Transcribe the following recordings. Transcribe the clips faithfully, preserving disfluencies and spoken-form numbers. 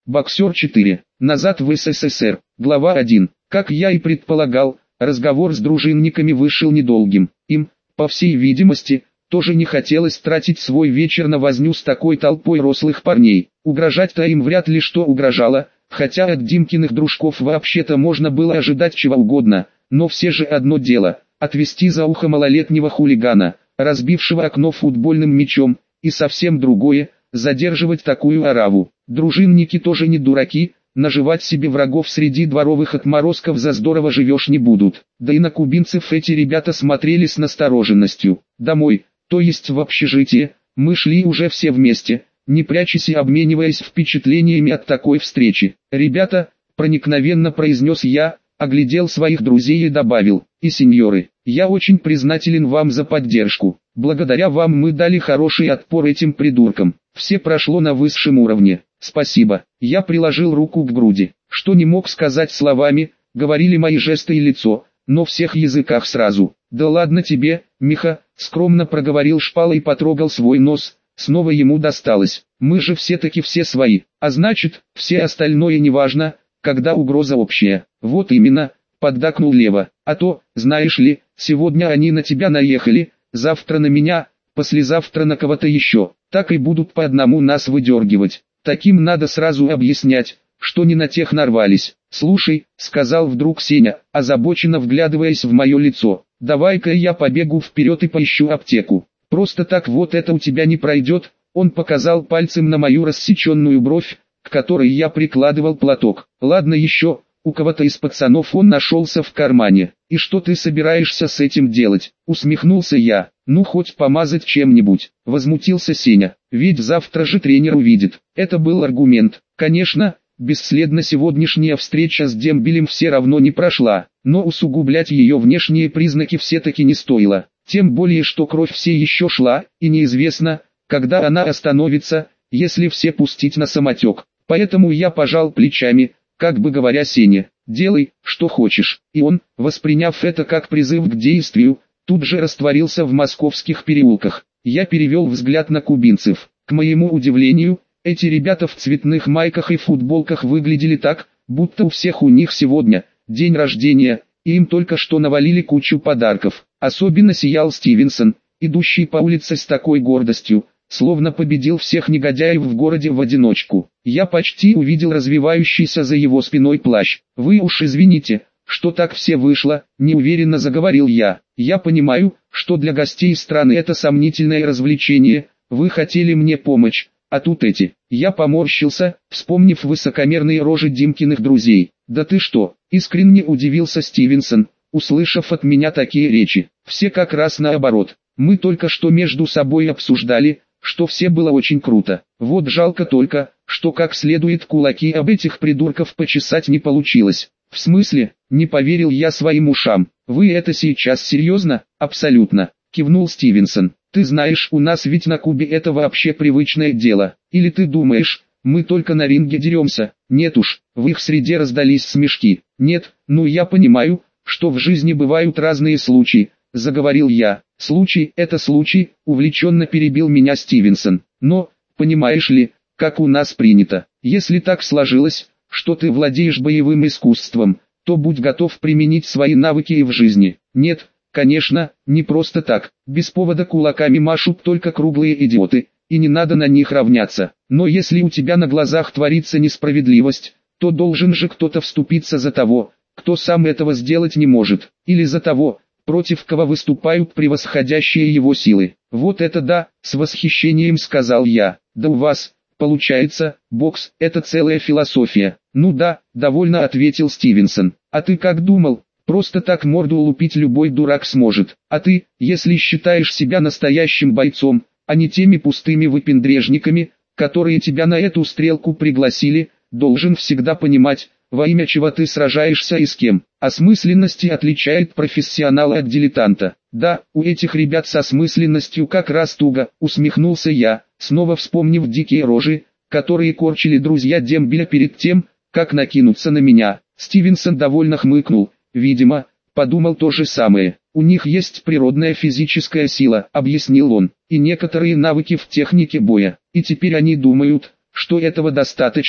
Боксер четыре. Назад в СССР. Глава один. Как я и предполагал, разговор с дружинниками вышел недолгим. Им, по всей видимости, тоже не хотелось тратить свой вечер на возню с такой толпой рослых парней. Угрожать-то им вряд ли что угрожало, хотя от Димкиных дружков вообще-то можно было ожидать чего угодно, но все же одно дело – отвести за ухо малолетнего хулигана, разбившего окно футбольным мячом, и совсем другое – задерживать такую ораву. Дружинники тоже не дураки, наживать себе врагов среди дворовых отморозков за здорово живешь не будут. Да и на кубинцев эти ребята смотрели с настороженностью. Домой, то есть в общежитие, мы шли уже все вместе, не прячась и обмениваясь впечатлениями от такой встречи. «Ребята», — проникновенно произнес я, оглядел своих друзей и добавил, «и сеньоры, я очень признателен вам за поддержку. Благодаря вам мы дали хороший отпор этим придуркам. Все прошло на высшем уровне. Спасибо». Я приложил руку к груди. Что не мог сказать словами, говорили мои жесты и лицо, но всех языках сразу. «Да ладно тебе, Миха», — скромно проговорил Шпала и потрогал свой нос. Снова ему досталось. «Мы же все-таки все свои, а значит, все остальное неважно, когда угроза общая». «Вот именно», — поддакнул Лева. «А то, знаешь ли, сегодня они на тебя наехали, завтра на меня, послезавтра на кого-то еще, так и будут по одному нас выдергивать. Таким надо сразу объяснять, что не на тех нарвались». «Слушай», — сказал вдруг Сеня, озабоченно вглядываясь в мое лицо, «давай-ка я побегу вперед и поищу аптеку. Просто так вот это у тебя не пройдет». Он показал пальцем на мою рассеченную бровь, к которой я прикладывал платок. «Ладно еще, у кого-то из пацанов он нашелся в кармане. И что ты собираешься с этим делать?» Усмехнулся я. «Ну хоть помазать чем-нибудь», — возмутился Сеня. «Ведь завтра же тренер увидит». Это был аргумент. Конечно, бесследно сегодняшняя встреча с Дембелем все равно не прошла, но усугублять ее внешние признаки все-таки не стоило. Тем более, что кровь все еще шла, и неизвестно, когда она остановится, если все пустить на самотек. Поэтому я пожал плечами, как бы говоря Сене, «делай, что хочешь». И он, восприняв это как призыв к действию, тут же растворился в московских переулках. Я перевел взгляд на кубинцев. К моему удивлению, эти ребята в цветных майках и футболках выглядели так, будто у всех у них сегодня день рождения, и им только что навалили кучу подарков. Особенно сиял Стивенсон, идущий по улице с такой гордостью, словно победил всех негодяев в городе в одиночку. Я почти увидел развивающийся за его спиной плащ. «Вы уж извините, что так все вышло», — неуверенно заговорил я. «Я понимаю, что для гостей страны это сомнительное развлечение, вы хотели мне помочь, а тут эти». Я поморщился, вспомнив высокомерные рожи Димкиных друзей. «Да ты что?» — искренне удивился Стивенсон, услышав от меня такие речи. «Все как раз наоборот. Мы только что между собой обсуждали, что все было очень круто. Вот жалко только, что как следует кулаки об этих придурков почесать не получилось». «В смысле?» — не поверил я своим ушам. «Вы это сейчас серьезно?» «Абсолютно», — кивнул Стивенсон. «Ты знаешь, у нас ведь на Кубе это вообще привычное дело. Или ты думаешь, мы только на ринге деремся?» «Нет уж», — в их среде раздались смешки. «Нет, ну я понимаю, что в жизни бывают разные случаи», — заговорил я. «Случай — это случай», — увлеченно перебил меня Стивенсон. «Но, понимаешь ли, как у нас принято, если так сложилось, что ты владеешь боевым искусством, то будь готов применить свои навыки и в жизни. Нет, конечно, не просто так, без повода кулаками машут только круглые идиоты, и не надо на них равняться. Но если у тебя на глазах творится несправедливость, то должен же кто-то вступиться за того, кто сам этого сделать не может, или за того, против кого выступают превосходящие его силы». «Вот это да», — с восхищением сказал я. «Да у вас, получается, бокс — это целая философия». «Ну да», — довольно ответил Стивенсон. «А ты как думал? Просто так морду лупить любой дурак сможет. А ты, если считаешь себя настоящим бойцом, а не теми пустыми выпендрежниками, которые тебя на эту стрелку пригласили, должен всегда понимать, во имя чего ты сражаешься и с кем. Осмысленности отличает профессионала от дилетанта». «Да, у этих ребят с осмысленностью как раз туго», — усмехнулся я, снова вспомнив дикие рожи, которые корчили друзья Дембеля перед тем, как накинуться на меня. Стивенсон довольно хмыкнул, видимо, подумал то же самое. «У них есть природная физическая сила», — объяснил он, — «и некоторые навыки в технике боя, и теперь они думают, что этого достаточно,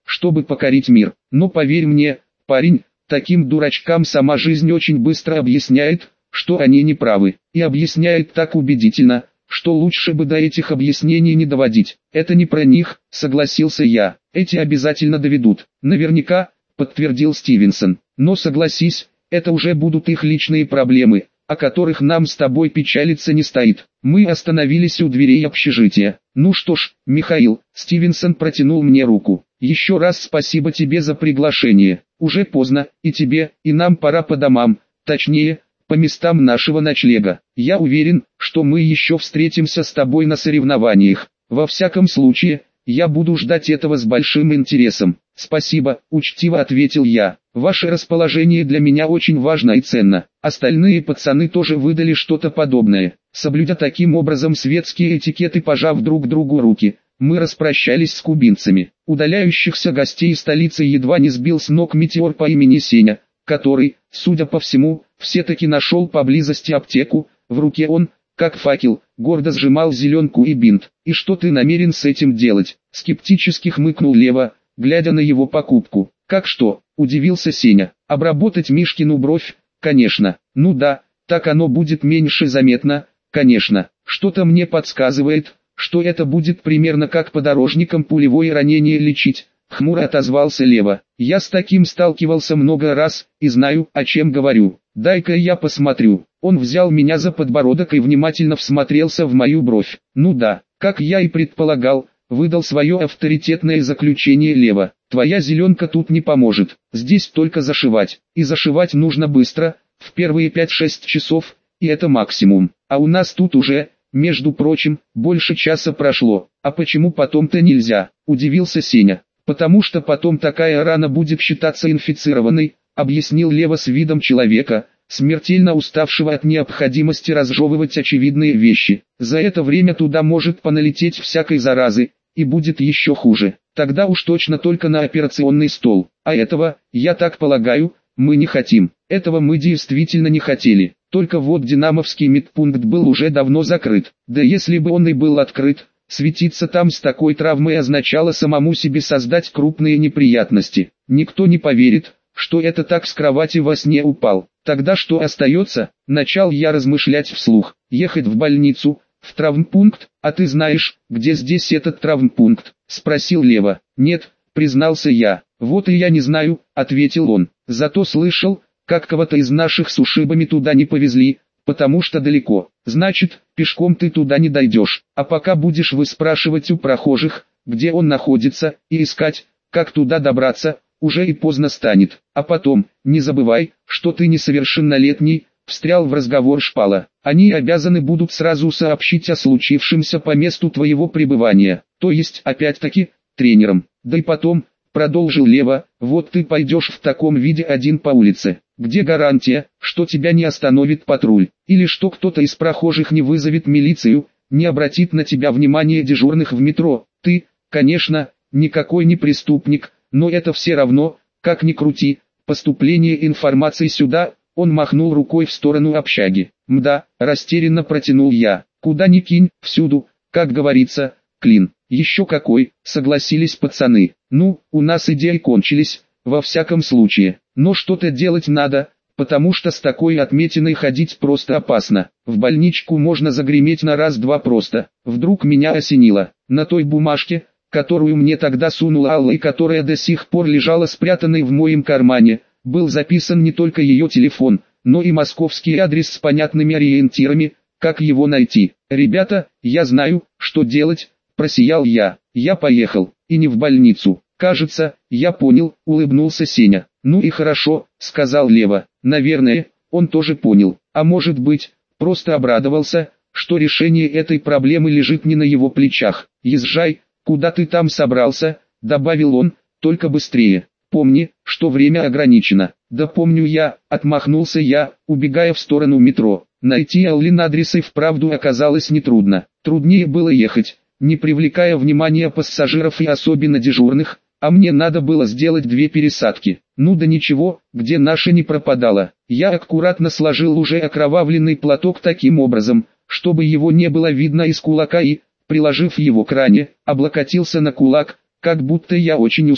чтобы покорить мир. Но поверь мне, парень, таким дурачкам сама жизнь очень быстро объясняет, что они не правы. И объясняет так убедительно, что лучше бы до этих объяснений не доводить. Это не про них, согласился я. Эти обязательно доведут. Наверняка, подтвердил Стивенсон. Но согласись, это уже будут их личные проблемы, о которых нам с тобой печалиться не стоит. Мы остановились у дверей общежития. Ну что ж, Михаил, Стивенсон протянул мне руку. Еще раз спасибо тебе за приглашение. Уже поздно, и тебе, и нам пора по домам, точнее, по местам нашего ночлега. Я уверен, что мы еще встретимся с тобой на соревнованиях. Во всяком случае, я буду ждать этого с большим интересом. Спасибо, учтиво ответил я. Ваше расположение для меня очень важно и ценно. Остальные пацаны тоже выдали что-то подобное. Соблюдя таким образом светские этикеты, пожав друг другу руки, мы распрощались с кубинцами. Удаляющихся гостей столицы едва не сбил с ног метеор по имени Сеня, который, судя по всему, все-таки нашел поблизости аптеку. В руке он, как факел, гордо сжимал зеленку и бинт. «И что ты намерен с этим делать?» — скептически хмыкнул Лева, глядя на его покупку. «Как что?» — удивился Сеня. «Обработать Мишкину бровь, конечно. Ну да, так оно будет меньше заметно, конечно. Что-то мне подсказывает, что это будет примерно как подорожникам пулевое ранение лечить», — хмуро отозвался Лева. «Я с таким сталкивался много раз, и знаю, о чем говорю. Дай-ка я посмотрю». Он взял меня за подбородок и внимательно всмотрелся в мою бровь. «Ну да, как я и предполагал», — выдал свое авторитетное заключение Лева. «Твоя зеленка тут не поможет, здесь только зашивать. И зашивать нужно быстро, в первые пять-шесть часов, и это максимум. А у нас тут уже, между прочим, больше часа прошло. А почему потом-то нельзя?» — удивился Сеня. «Потому что потом такая рана будет считаться инфицированной», — объяснил Лева с видом человека, смертельно уставшего от необходимости разжевывать очевидные вещи. «За это время туда может поналететь всякой заразы, и будет еще хуже. Тогда уж точно только на операционный стол. А этого, я так полагаю, мы не хотим». Этого мы действительно не хотели. Только вот Динамовский медпункт был уже давно закрыт. Да если бы он и был открыт, светиться там с такой травмой означало самому себе создать крупные неприятности. Никто не поверит, что это так с кровати во сне упал. Тогда что остается? Начал я размышлять вслух. Ехать в больницу, в травмпункт. «А ты знаешь, где здесь этот травмпункт?» — спросил Лева. «Нет», — признался я. «Вот и я не знаю», — ответил он. «Зато слышал, как кого-то из наших с ушибами туда не повезли, потому что далеко. Значит, пешком ты туда не дойдешь. А пока будешь выспрашивать у прохожих, где он находится, и искать, как туда добраться, уже и поздно станет. А потом, не забывай, что ты несовершеннолетний», — встрял в разговор Шпала. «Они обязаны будут сразу сообщить о случившемся по месту твоего пребывания, то есть, опять-таки, тренерам. Да и потом», — продолжил Лева, — «вот ты пойдешь в таком виде один по улице. Где гарантия, что тебя не остановит патруль, или что кто-то из прохожих не вызовет милицию, не обратит на тебя внимание дежурных в метро? Ты, конечно, никакой не преступник, но это все равно, как ни крути, поступление информации сюда». Он махнул рукой в сторону общаги. «Мда», растерянно протянул я. «Куда ни кинь, всюду, как говорится, клин». «Еще какой», согласились пацаны. «Ну, у нас идеи кончились, во всяком случае. Но что-то делать надо, потому что с такой отметиной ходить просто опасно. В больничку можно загреметь на раз-два просто». Вдруг меня осенило. На той бумажке, которую мне тогда сунула Алла и которая до сих пор лежала спрятанной в моем кармане, был записан не только ее телефон, но и московский адрес с понятными ориентирами, как его найти. «Ребята, я знаю, что делать», — просиял я. «Я поехал, и не в больницу». «Кажется, я понял», — улыбнулся Сеня. «Ну и хорошо», — сказал Лева. Наверное, он тоже понял, а может быть, просто обрадовался, что решение этой проблемы лежит не на его плечах. «Езжай, куда ты там собрался», — добавил он, — «только быстрее. Помни, что время ограничено». «Да помню я», — отмахнулся я, убегая в сторону метро. Найти Аллин адрес и вправду оказалось нетрудно. Труднее было ехать, не привлекая внимания пассажиров и особенно дежурных, а мне надо было сделать две пересадки. Ну да ничего, где наша не пропадала. Я аккуратно сложил уже окровавленный платок таким образом, чтобы его не было видно из кулака и, приложив его к ране, облокотился на кулак, как будто я очень устал.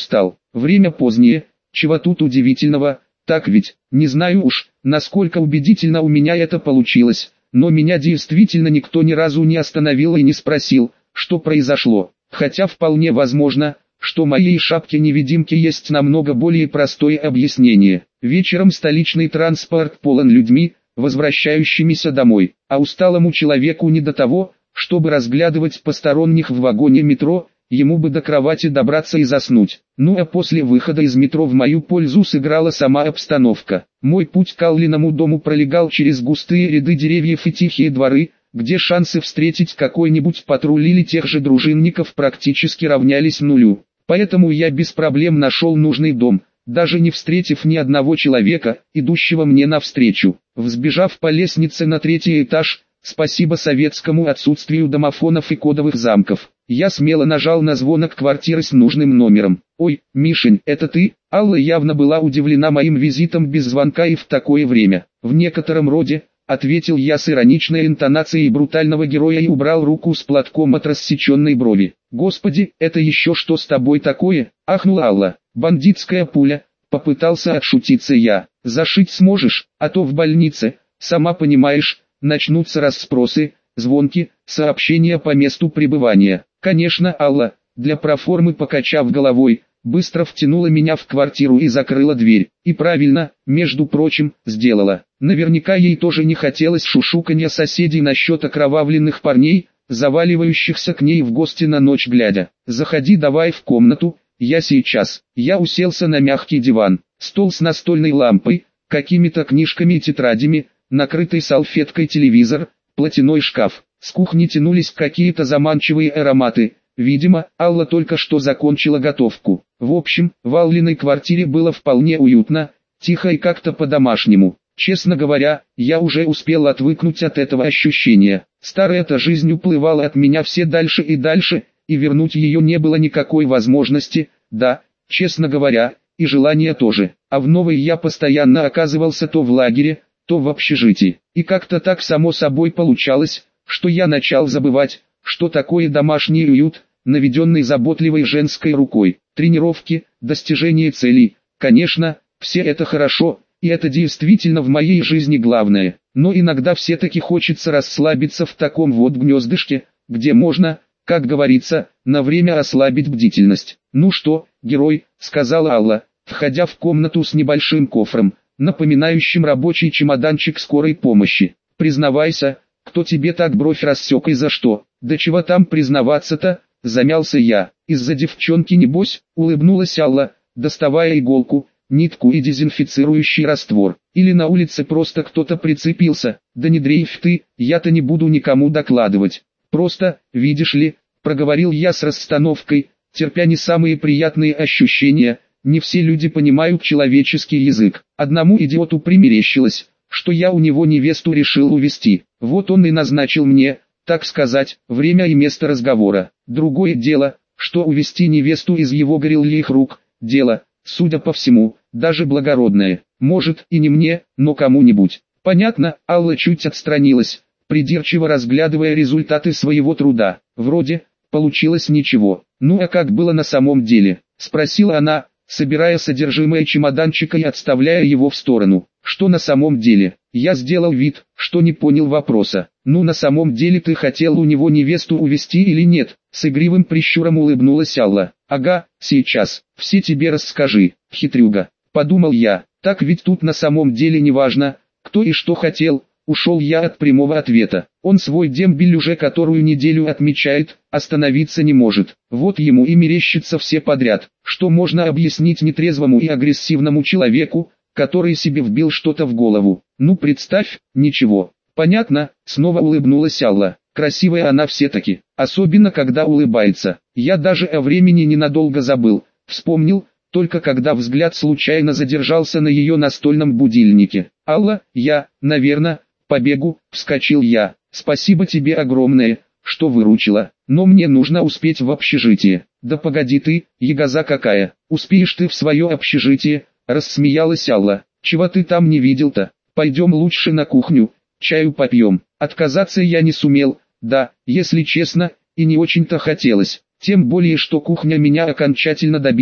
время позднее, чего тут удивительного, так ведь, не знаю уж, насколько убедительно у меня это получилось, но меня действительно никто ни разу не остановил и не спросил, что произошло, хотя вполне возможно, что моей шапке-невидимки есть намного более простое объяснение. Вечером столичный транспорт полон людьми, возвращающимися домой, а усталому человеку не до того, чтобы разглядывать посторонних в вагоне метро, ему бы до кровати добраться и заснуть. Ну а после выхода из метро в мою пользу сыграла сама обстановка. Мой путь к Аллиному дому пролегал через густые ряды деревьев и тихие дворы, где шансы встретить какой-нибудь патруль или тех же дружинников практически равнялись нулю. Поэтому я без проблем нашел нужный дом, даже не встретив ни одного человека, идущего мне навстречу. Взбежав по лестнице на третий этаж, спасибо советскому отсутствию домофонов и кодовых замков, я смело нажал на звонок квартиры с нужным номером. «Ой, Мишень, это ты?» Алла явно была удивлена моим визитом без звонка и в такое время. «В некотором роде», — ответил я с ироничной интонацией брутального героя и убрал руку с платком от рассеченной брови. «Господи, это еще что с тобой такое?» — ахнула Алла. «Бандитская пуля», — попытался отшутиться я. «Зашить сможешь, а то в больнице, сама понимаешь, начнутся расспросы, звонки, сообщения по месту пребывания». «Конечно, Алла», для проформы покачав головой, быстро втянула меня в квартиру и закрыла дверь. И правильно, между прочим, сделала. Наверняка ей тоже не хотелось шушуканья соседей насчет окровавленных парней, заваливающихся к ней в гости на ночь глядя. «Заходи давай в комнату, я сейчас». Я уселся на мягкий диван, стол с настольной лампой, какими-то книжками и тетрадями, накрытый салфеткой телевизор, платяной шкаф. С кухни тянулись какие-то заманчивые ароматы. Видимо, Алла только что закончила готовку. В общем, в Аллиной квартире было вполне уютно, тихо и как-то по-домашнему. Честно говоря, я уже успел отвыкнуть от этого ощущения. Старая-то жизнь уплывала от меня все дальше и дальше, и вернуть ее не было никакой возможности, да, честно говоря, и желания тоже. А в новой я постоянно оказывался то в лагере, то в общежитии. И как-то так само собой получалось, что я начал забывать, что такое домашний уют, наведенный заботливой женской рукой. Тренировки, достижение целей, конечно, все это хорошо, и это действительно в моей жизни главное. Но иногда все-таки хочется расслабиться в таком вот гнездышке, где можно, как говорится, на время ослабить бдительность. «Ну что, герой», — сказала Алла, входя в комнату с небольшим кофром, напоминающим рабочий чемоданчик скорой помощи. «Признавайся, кто тебе так бровь рассек и за что?» «Да чего там признаваться-то?» — замялся я. «Из-за девчонки небось?» — улыбнулась Алла, доставая иголку, нитку и дезинфицирующий раствор. «Или на улице просто кто-то прицепился?» «Да не дрейфь ты, я-то не буду никому докладывать. Просто, видишь ли», — проговорил я с расстановкой, терпя не самые приятные ощущения, не все люди понимают человеческий язык. Одному идиоту примерещилось, что я у него невесту решил увести. Вот он и назначил мне, так сказать, время и место разговора. Другое дело, что увести невесту из его горелых рук, дело, судя по всему, даже благородное. Может и не мне, но кому-нибудь. Понятно, Алла чуть отстранилась, придирчиво разглядывая результаты своего труда. Вроде, получилось ничего. «Ну а как было на самом деле?» — спросила она, собирая содержимое чемоданчика и отставляя его в сторону. «Что на самом деле?» Я сделал вид, что не понял вопроса. «Ну на самом деле ты хотел у него невесту увести или нет?» С игривым прищуром улыбнулась Алла. «Ага, сейчас, все тебе расскажи, хитрюга», — подумал я. «Так ведь тут на самом деле не важно, кто и что хотел». Ушел я от прямого ответа. Он свой дембель уже которую неделю отмечает, остановиться не может. Вот ему и мерещится все подряд. Что можно объяснить нетрезвому и агрессивному человеку, который себе вбил что-то в голову? Ну представь, ничего. Понятно, снова улыбнулась Алла. Красивая она все-таки, особенно когда улыбается. Я даже о времени ненадолго забыл, вспомнил, только когда взгляд случайно задержался на ее настольном будильнике. «Алла, я, наверное, побегу», — вскочил я. «Спасибо тебе огромное, что выручила, но мне нужно успеть в общежитие». «Да погоди ты, ягоза какая, успеешь ты в свое общежитие», — рассмеялась Алла. «Чего ты там не видел-то? Пойдем лучше на кухню, чаю попьем». Отказаться я не сумел, да, если честно, и не очень-то хотелось. Тем более, что кухня меня окончательно добила.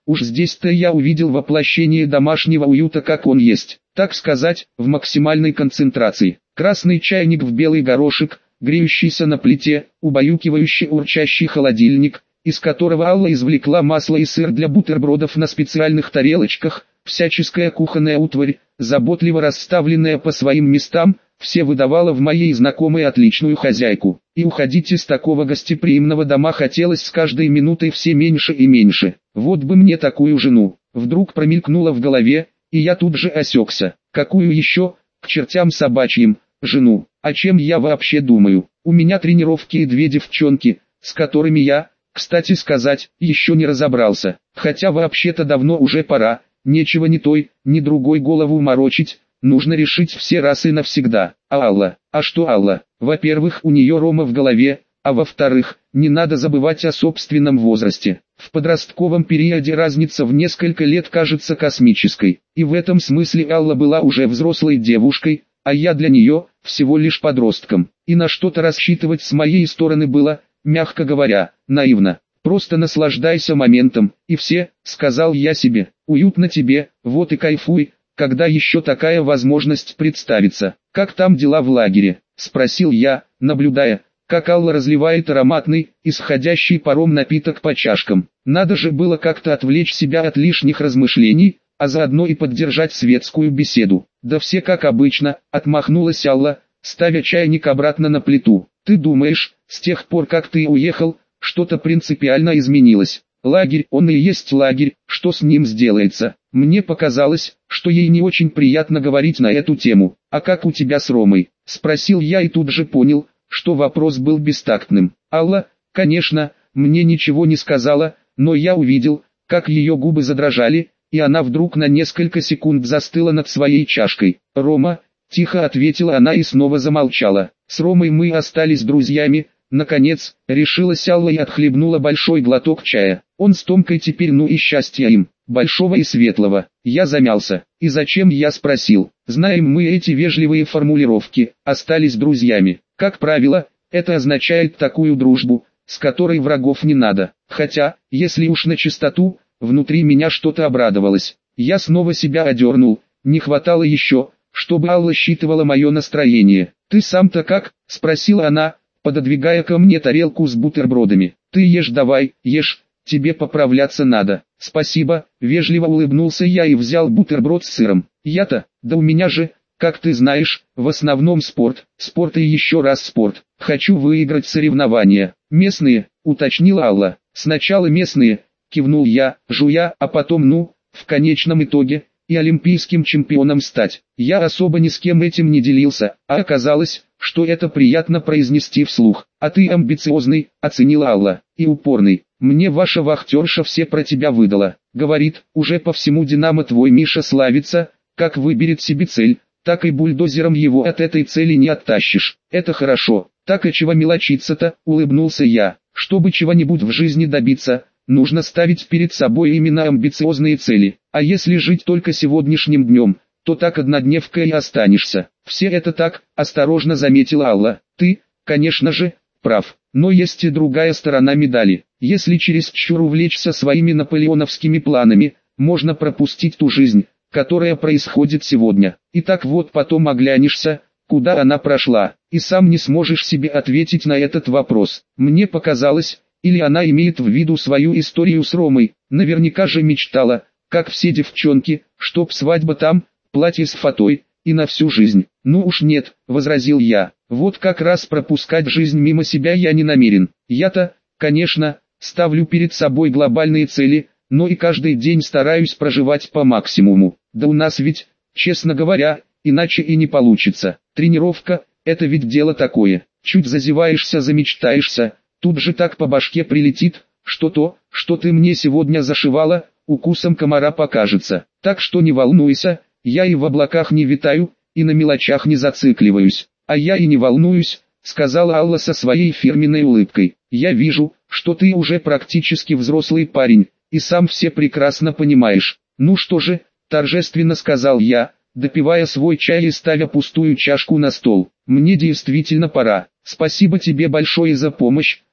Уж здесь-то я увидел воплощение домашнего уюта, как он есть, так сказать, в максимальной концентрации. Красный чайник в белый горошек, греющийся на плите, убаюкивающий урчащий холодильник, из которого Алла извлекла масло и сыр для бутербродов на специальных тарелочках, всяческая кухонная утварь, заботливо расставленная по своим местам, все выдавало в моей знакомой отличную хозяйку. И уходить из такого гостеприимного дома хотелось с каждой минутой все меньше и меньше. Вот бы мне такую жену. Вдруг промелькнуло в голове, и я тут же осекся. Какую еще, к чертям собачьим, жену? О чем я вообще думаю? У меня тренировки и две девчонки, с которыми я, кстати сказать, еще не разобрался. Хотя вообще-то давно уже пора, нечего ни той, ни другой голову морочить. Нужно решить все раз и навсегда. А Алла? А что Алла? Во-первых, у нее Рома в голове, а во-вторых, не надо забывать о собственном возрасте. В подростковом периоде разница в несколько лет кажется космической. И в этом смысле Алла была уже взрослой девушкой, а я для нее всего лишь подростком. И на что-то рассчитывать с моей стороны было, мягко говоря, наивно. Просто наслаждайся моментом, и все, сказал я себе, уютно тебе, вот и кайфуй. Когда еще такая возможность представится? Как там дела в лагере? Спросил я, наблюдая, как Алла разливает ароматный, исходящий паром напиток по чашкам. Надо же было как-то отвлечь себя от лишних размышлений, а заодно и поддержать светскую беседу. Да все как обычно, отмахнулась Алла, ставя чайник обратно на плиту. Ты думаешь, с тех пор как ты уехал, что-то принципиально изменилось? Лагерь, он и есть лагерь, что с ним сделается? Мне показалось, что ей не очень приятно говорить на эту тему. А как у тебя с Ромой? Спросил я и тут же понял, что вопрос был бестактным. Алла, конечно, мне ничего не сказала, но я увидел, как ее губы задрожали, и она вдруг на несколько секунд застыла над своей чашкой. Рома, тихо ответила она и снова замолчала. С Ромой мы остались друзьями. Наконец, решилась Алла и отхлебнула большой глоток чая. Он с Томкой теперь, ну и счастья им, большого и светлого. Я замялся. И зачем, я спросил. Знаем мы эти вежливые формулировки, остались друзьями. Как правило, это означает такую дружбу, с которой врагов не надо. Хотя, если уж на чистоту, внутри меня что-то обрадовалось. Я снова себя одернул, не хватало еще, чтобы Алла считывала мое настроение. «Ты сам-то как?» – спросила она, пододвигая ко мне тарелку с бутербродами. «Ты ешь давай, ешь, тебе поправляться надо». «Спасибо», — вежливо улыбнулся я и взял бутерброд с сыром. «Я-то, да у меня же, как ты знаешь, в основном спорт, спорт и еще раз спорт. Хочу выиграть соревнования». «Местные», — уточнила Алла. «Сначала местные», — кивнул я, жуя, а потом, ну, в конечном итоге, и олимпийским чемпионом стать. Я особо ни с кем этим не делился, а оказалось, что это приятно произнести вслух. «А ты амбициозный», — оценила Алла, — «и упорный. Мне ваша вахтерша все про тебя выдала. Говорит, уже по всему Динамо твой Миша славится, как выберет себе цель, так и бульдозером его от этой цели не оттащишь. Это хорошо, так и чего мелочиться-то», — улыбнулся я. «Чтобы чего-нибудь в жизни добиться, нужно ставить перед собой именно амбициозные цели. А если жить только сегодняшним днем, то так однодневкой и останешься». «Все это так», — осторожно заметила Алла. «Ты, конечно же, прав. Но есть и другая сторона медали. Если чересчур увлечься своими наполеоновскими планами, можно пропустить ту жизнь, которая происходит сегодня. И так вот потом оглянешься, куда она прошла, и сам не сможешь себе ответить на этот вопрос». Мне показалось, или она имеет в виду свою историю с Ромой. Наверняка же мечтала, как все девчонки, чтоб свадьба там, платье с фатой, и на всю жизнь. «Ну уж нет», — возразил я, — «вот как раз пропускать жизнь мимо себя я не намерен. Я-то, конечно, ставлю перед собой глобальные цели, но и каждый день стараюсь проживать по максимуму. Да у нас ведь, честно говоря, иначе и не получится. Тренировка — это ведь дело такое. Чуть зазеваешься, замечтаешься, тут же так по башке прилетит, что то, что ты мне сегодня зашивала, укусом комара покажется. Так что не волнуйся, я и в облаках не витаю, и на мелочах не зацикливаюсь». «А я и не волнуюсь», — сказала Алла со своей фирменной улыбкой. «Я вижу, что ты уже практически взрослый парень, и сам все прекрасно понимаешь». «Ну что же», — торжественно сказал я, допивая свой чай и ставя пустую чашку на стол. «Мне действительно пора. Спасибо тебе большое за помощь,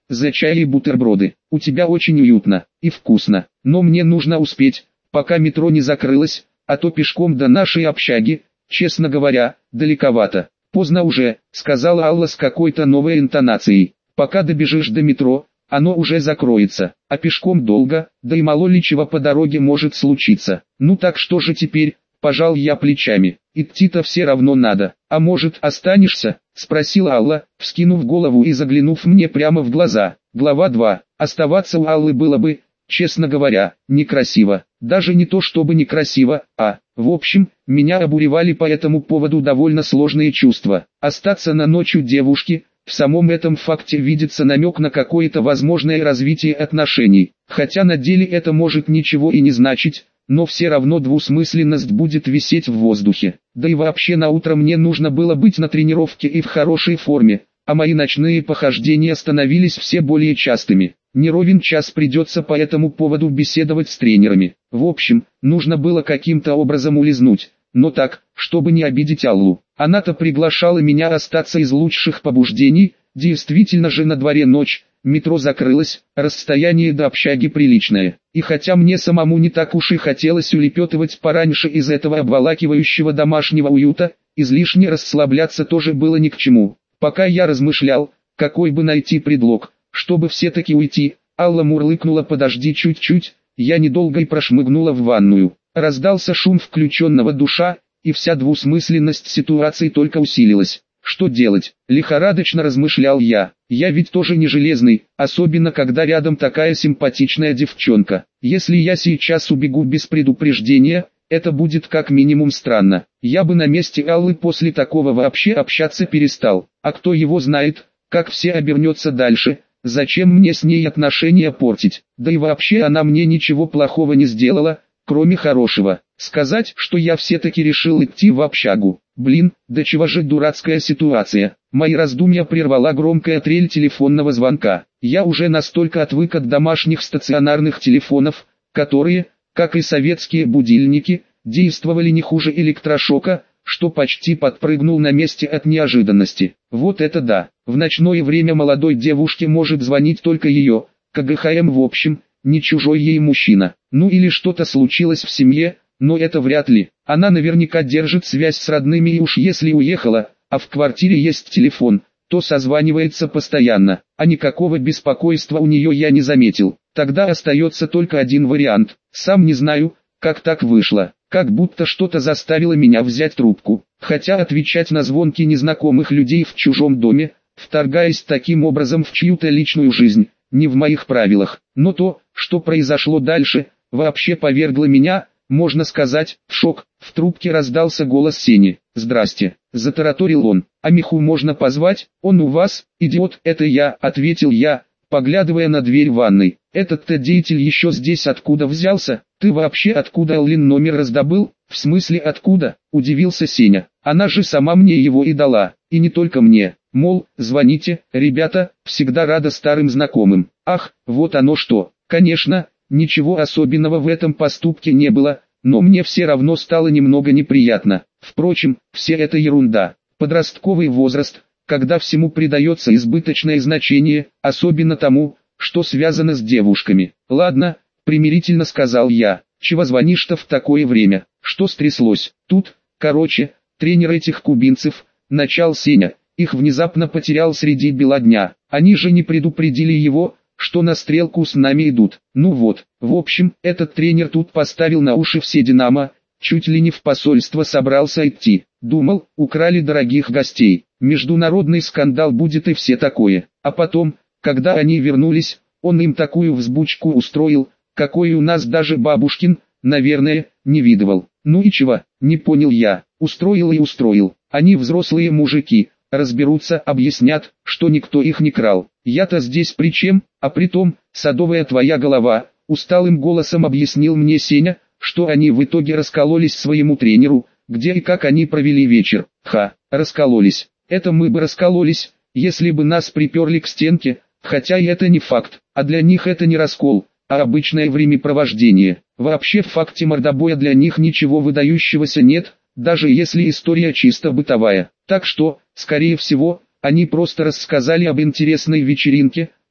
за чай и бутерброды. У тебя очень уютно и вкусно, но мне нужно успеть, пока метро не закрылось, а то пешком до нашей общаги, честно говоря, далековато. Поздно уже, сказала Алла с какой-то новой интонацией. Пока добежишь до метро, оно уже закроется, а пешком долго, да и мало ли чего по дороге может случиться. Ну так что же теперь, пожал я плечами, идти-то все равно надо. А может останешься, спросила Алла, вскинув голову и заглянув мне прямо в глаза. Глава два. Оставаться у Аллы было бы, честно говоря, некрасиво. Даже не то чтобы некрасиво, а, в общем, меня обуревали по этому поводу довольно сложные чувства. Остаться на ночь у девушки, в самом этом факте видится намек на какое-то возможное развитие отношений. Хотя на деле это может ничего и не значить, но все равно двусмысленность будет висеть в воздухе. Да и вообще на утро мне нужно было быть на тренировке и в хорошей форме, а мои ночные похождения становились все более частыми. Не ровен час придется по этому поводу беседовать с тренерами. В общем, нужно было каким-то образом улизнуть, но так, чтобы не обидеть Аллу. Она-то приглашала меня остаться из лучших побуждений, действительно же на дворе ночь, метро закрылось, расстояние до общаги приличное. И хотя мне самому не так уж и хотелось улепетывать пораньше из этого обволакивающего домашнего уюта, излишне расслабляться тоже было ни к чему. Пока я размышлял, какой бы найти предлог, чтобы все-таки уйти, Алла мурлыкнула: «Подожди чуть-чуть», я недолго и прошмыгнула в ванную. Раздался шум включенного душа, и вся двусмысленность ситуации только усилилась. Что делать? Лихорадочно размышлял я. Я ведь тоже не железный, особенно когда рядом такая симпатичная девчонка. Если я сейчас убегу без предупреждения, это будет как минимум странно. Я бы на месте Аллы после такого вообще общаться перестал. А кто его знает, как все обернется дальше. Зачем мне с ней отношения портить? Да и вообще она мне ничего плохого не сделала, кроме хорошего. Сказать, что я все-таки решил идти в общагу. Блин, да чего же дурацкая ситуация. Мои раздумья прервала громкая трель телефонного звонка. Я уже настолько отвык от домашних стационарных телефонов, которые, как и советские будильники, действовали не хуже электрошока, что почти подпрыгнул на месте от неожиданности. Вот это да, в ночное время молодой девушке может звонить только ее, КГХМ в общем, не чужой ей мужчина. Ну или что-то случилось в семье, но это вряд ли. Она наверняка держит связь с родными, и уж если уехала, а в квартире есть телефон, то созванивается постоянно, а никакого беспокойства у нее я не заметил. Тогда остается только один вариант. Сам не знаю, как так вышло. Как будто что-то заставило меня взять трубку. Хотя отвечать на звонки незнакомых людей в чужом доме, вторгаясь таким образом в чью-то личную жизнь, не в моих правилах. Но то, что произошло дальше, вообще повергло меня, можно сказать, в шок. В трубке раздался голос Сени. «Здрасте», — затараторил он. «А Миху можно позвать? Он у вас?» «Идиот, это я», — ответил я, поглядывая на дверь ванной. «Этот-то деятель еще здесь откуда взялся? Ты вообще откуда Аллин номер раздобыл?» «В смысле откуда?» — удивился Сеня. «Она же сама мне его и дала, и не только мне. Мол, звоните, ребята, всегда рада старым знакомым». Ах, вот оно что. Конечно, ничего особенного в этом поступке не было, но мне все равно стало немного неприятно. Впрочем, все это ерунда. Подростковый возраст, когда всему придается избыточное значение, особенно тому, что связано с девушками. «Ладно», — примирительно сказал я, — «чего звонишь-то в такое время? Что стряслось?» «Тут, короче, тренер этих кубинцев», — начал Сеня, — «их внезапно потерял среди бела дня. Они же не предупредили его, что на стрелку с нами идут. Ну вот, в общем, этот тренер тут поставил на уши все «Динамо», чуть ли не в посольство собрался идти. Думал, украли дорогих гостей. Международный скандал будет и все такое. А потом, когда они вернулись, он им такую взбучку устроил, какой у нас даже бабушкин, наверное, не видывал. Ну и чего, не понял я. Устроил и устроил. Они взрослые мужики, разберутся, объяснят, что никто их не крал. Я-то здесь при чем? А притом, садовая твоя голова, усталым голосом объяснил мне Сеня, что они в итоге раскололись своему тренеру, где и как они провели вечер. Ха, раскололись. Это мы бы раскололись, если бы нас приперли к стенке, хотя и это не факт, а для них это не раскол, а обычное времяпровождение. Вообще в факте мордобоя для них ничего выдающегося нет, даже если история чисто бытовая. Так что, скорее всего, они просто рассказали об интересной вечеринке,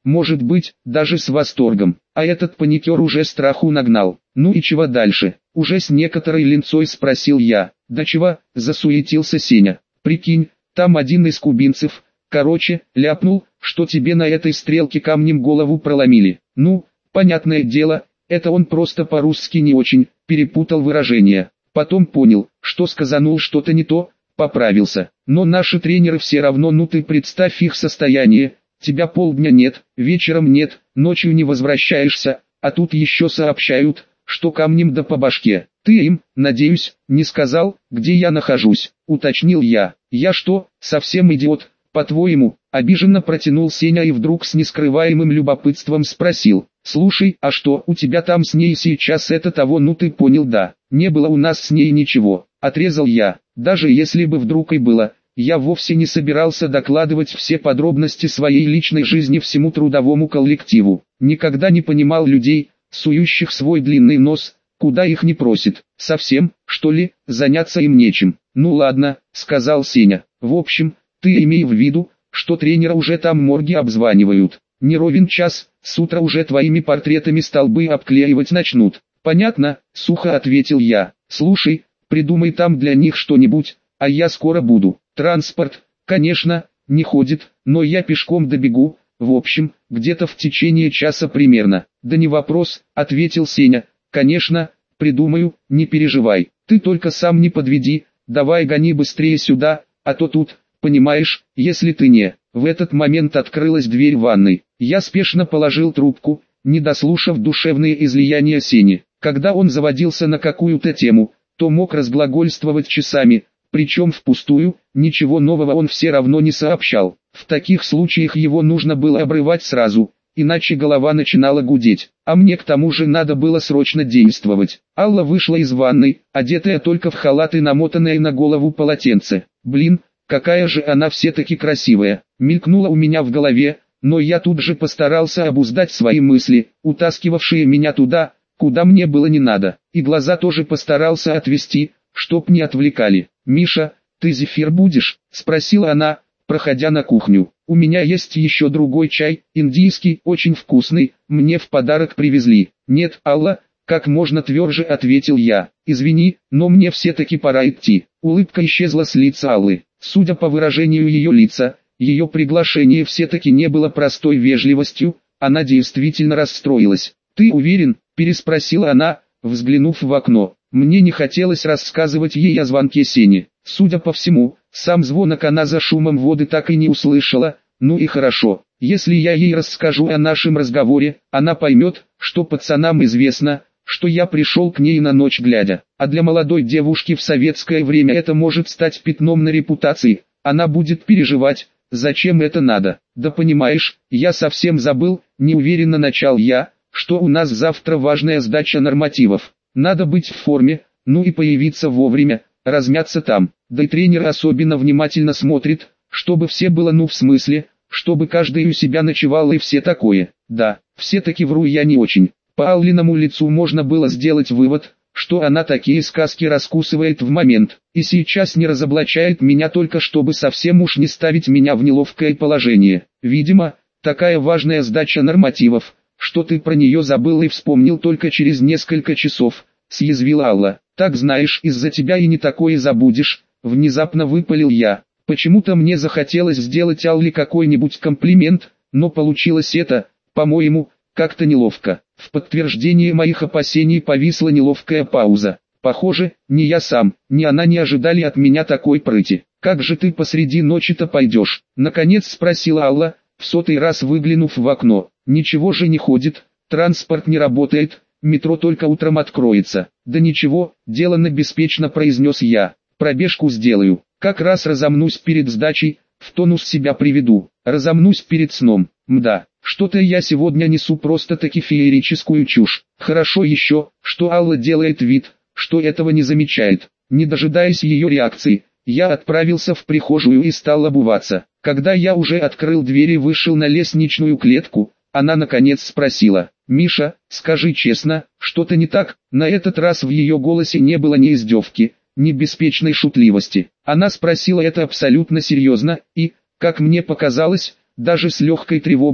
может быть, даже с восторгом. А этот паникер уже страху нагнал. Ну и чего дальше? Уже с некоторой линцой спросил я. Да чего, засуетился Сеня. Прикинь, там один из кубинцев, короче, ляпнул, что тебе на этой стрелке камнем голову проломили. Ну, понятное дело, это он просто по-русски не очень, перепутал выражение. Потом понял, что сказанул что-то не то, поправился. Но наши тренеры все равно, ну ты представь их состояние, тебя полдня нет, вечером нет, ночью не возвращаешься, а тут еще сообщают, что камнем да по башке. Ты им, надеюсь, не сказал, где я нахожусь, уточнил я. Я что, совсем идиот, по-твоему? Обиженно протянул Сеня и вдруг с нескрываемым любопытством спросил. Слушай, а что у тебя там с ней сейчас это того, ну ты понял, да? Не было у нас с ней ничего, отрезал я. Даже если бы вдруг и было, я вовсе не собирался докладывать все подробности своей личной жизни всему трудовому коллективу. Никогда не понимал людей, сующих свой длинный нос, куда их не просит. Совсем, что ли, заняться им нечем. Ну ладно, сказал Сеня. В общем, ты имей в виду, что тренера уже там морги обзванивают. Не ровен час, с утра уже твоими портретами столбы обклеивать начнут. Понятно, сухо ответил я. Слушай, придумай там для них что-нибудь, а я скоро буду. Транспорт, конечно, не ходит, но я пешком добегу. В общем, где-то в течение часа примерно. Да не вопрос, ответил Сеня. Конечно, придумаю, не переживай. Ты только сам не подведи, давай гони быстрее сюда, а то тут, понимаешь, если ты не... В этот момент открылась дверь ванной. Я спешно положил трубку, не дослушав душевные излияния Сени. Когда он заводился на какую-то тему, то мог разглагольствовать часами, причем впустую, ничего нового он все равно не сообщал. В таких случаях его нужно было обрывать сразу, иначе голова начинала гудеть, а мне к тому же надо было срочно действовать. Алла вышла из ванной, одетая только в халат и намотанное на голову полотенце. Блин, какая же она все-таки красивая, мелькнула у меня в голове, но я тут же постарался обуздать свои мысли, утаскивавшие меня туда, куда мне было не надо, и глаза тоже постарался отвести, чтоб не отвлекали. «Миша, ты зефир будешь?» – спросила она, проходя на кухню. «У меня есть еще другой чай, индийский, очень вкусный, мне в подарок привезли». «Нет, Алла», – как можно тверже ответил я. «Извини, но мне все-таки пора идти». Улыбка исчезла с лица Аллы. Судя по выражению ее лица, ее приглашение все-таки не было простой вежливостью, она действительно расстроилась. «Ты уверен?» – переспросила она, взглянув в окно. Мне не хотелось рассказывать ей о звонке Сени. Судя по всему, сам звонок она за шумом воды так и не услышала. Ну и хорошо, если я ей расскажу о нашем разговоре, она поймет, что пацанам известно, что я пришел к ней на ночь глядя. А для молодой девушки в советское время это может стать пятном на репутации. Она будет переживать, зачем это надо. Да понимаешь, я совсем забыл, неуверенно начал я, что у нас завтра важная сдача нормативов. Надо быть в форме, ну и появиться вовремя, размяться там. Да и тренер особенно внимательно смотрит, чтобы все было, ну в смысле, чтобы каждый у себя ночевал и все такое. Да, все-таки вру я не очень. По Аллиному лицу можно было сделать вывод, что она такие сказки раскусывает в момент, и сейчас не разоблачает меня только чтобы совсем уж не ставить меня в неловкое положение. Видимо, такая важная сдача нормативов, что ты про нее забыл и вспомнил только через несколько часов, съязвила Алла. Так знаешь, из-за тебя и не такое забудешь, внезапно выпалил я. Почему-то мне захотелось сделать Алле какой-нибудь комплимент, но получилось это, по-моему, как-то неловко. В подтверждение моих опасений повисла неловкая пауза. Похоже, ни я сам, ни она не ожидали от меня такой прыти. «Как же ты посреди ночи-то пойдешь?» Наконец спросила Алла, в сотый раз выглянув в окно. «Ничего же не ходит, транспорт не работает, метро только утром откроется». «Да ничего, деланно беспечно произнес я. Пробежку сделаю, как раз разомнусь перед сдачей, в тонус себя приведу, разомнусь перед сном. Мда, что-то я сегодня несу просто-таки феерическую чушь. Хорошо еще, что Алла делает вид, что этого не замечает». Не дожидаясь ее реакции, я отправился в прихожую и стал обуваться. Когда я уже открыл дверь и вышел на лестничную клетку, она наконец спросила: «Миша, скажи честно, что-то не так?» На этот раз в ее голосе не было ни издевки, ни беспечной шутливости. Она спросила это абсолютно серьезно и, как мне показалось, даже с легкой тревогой,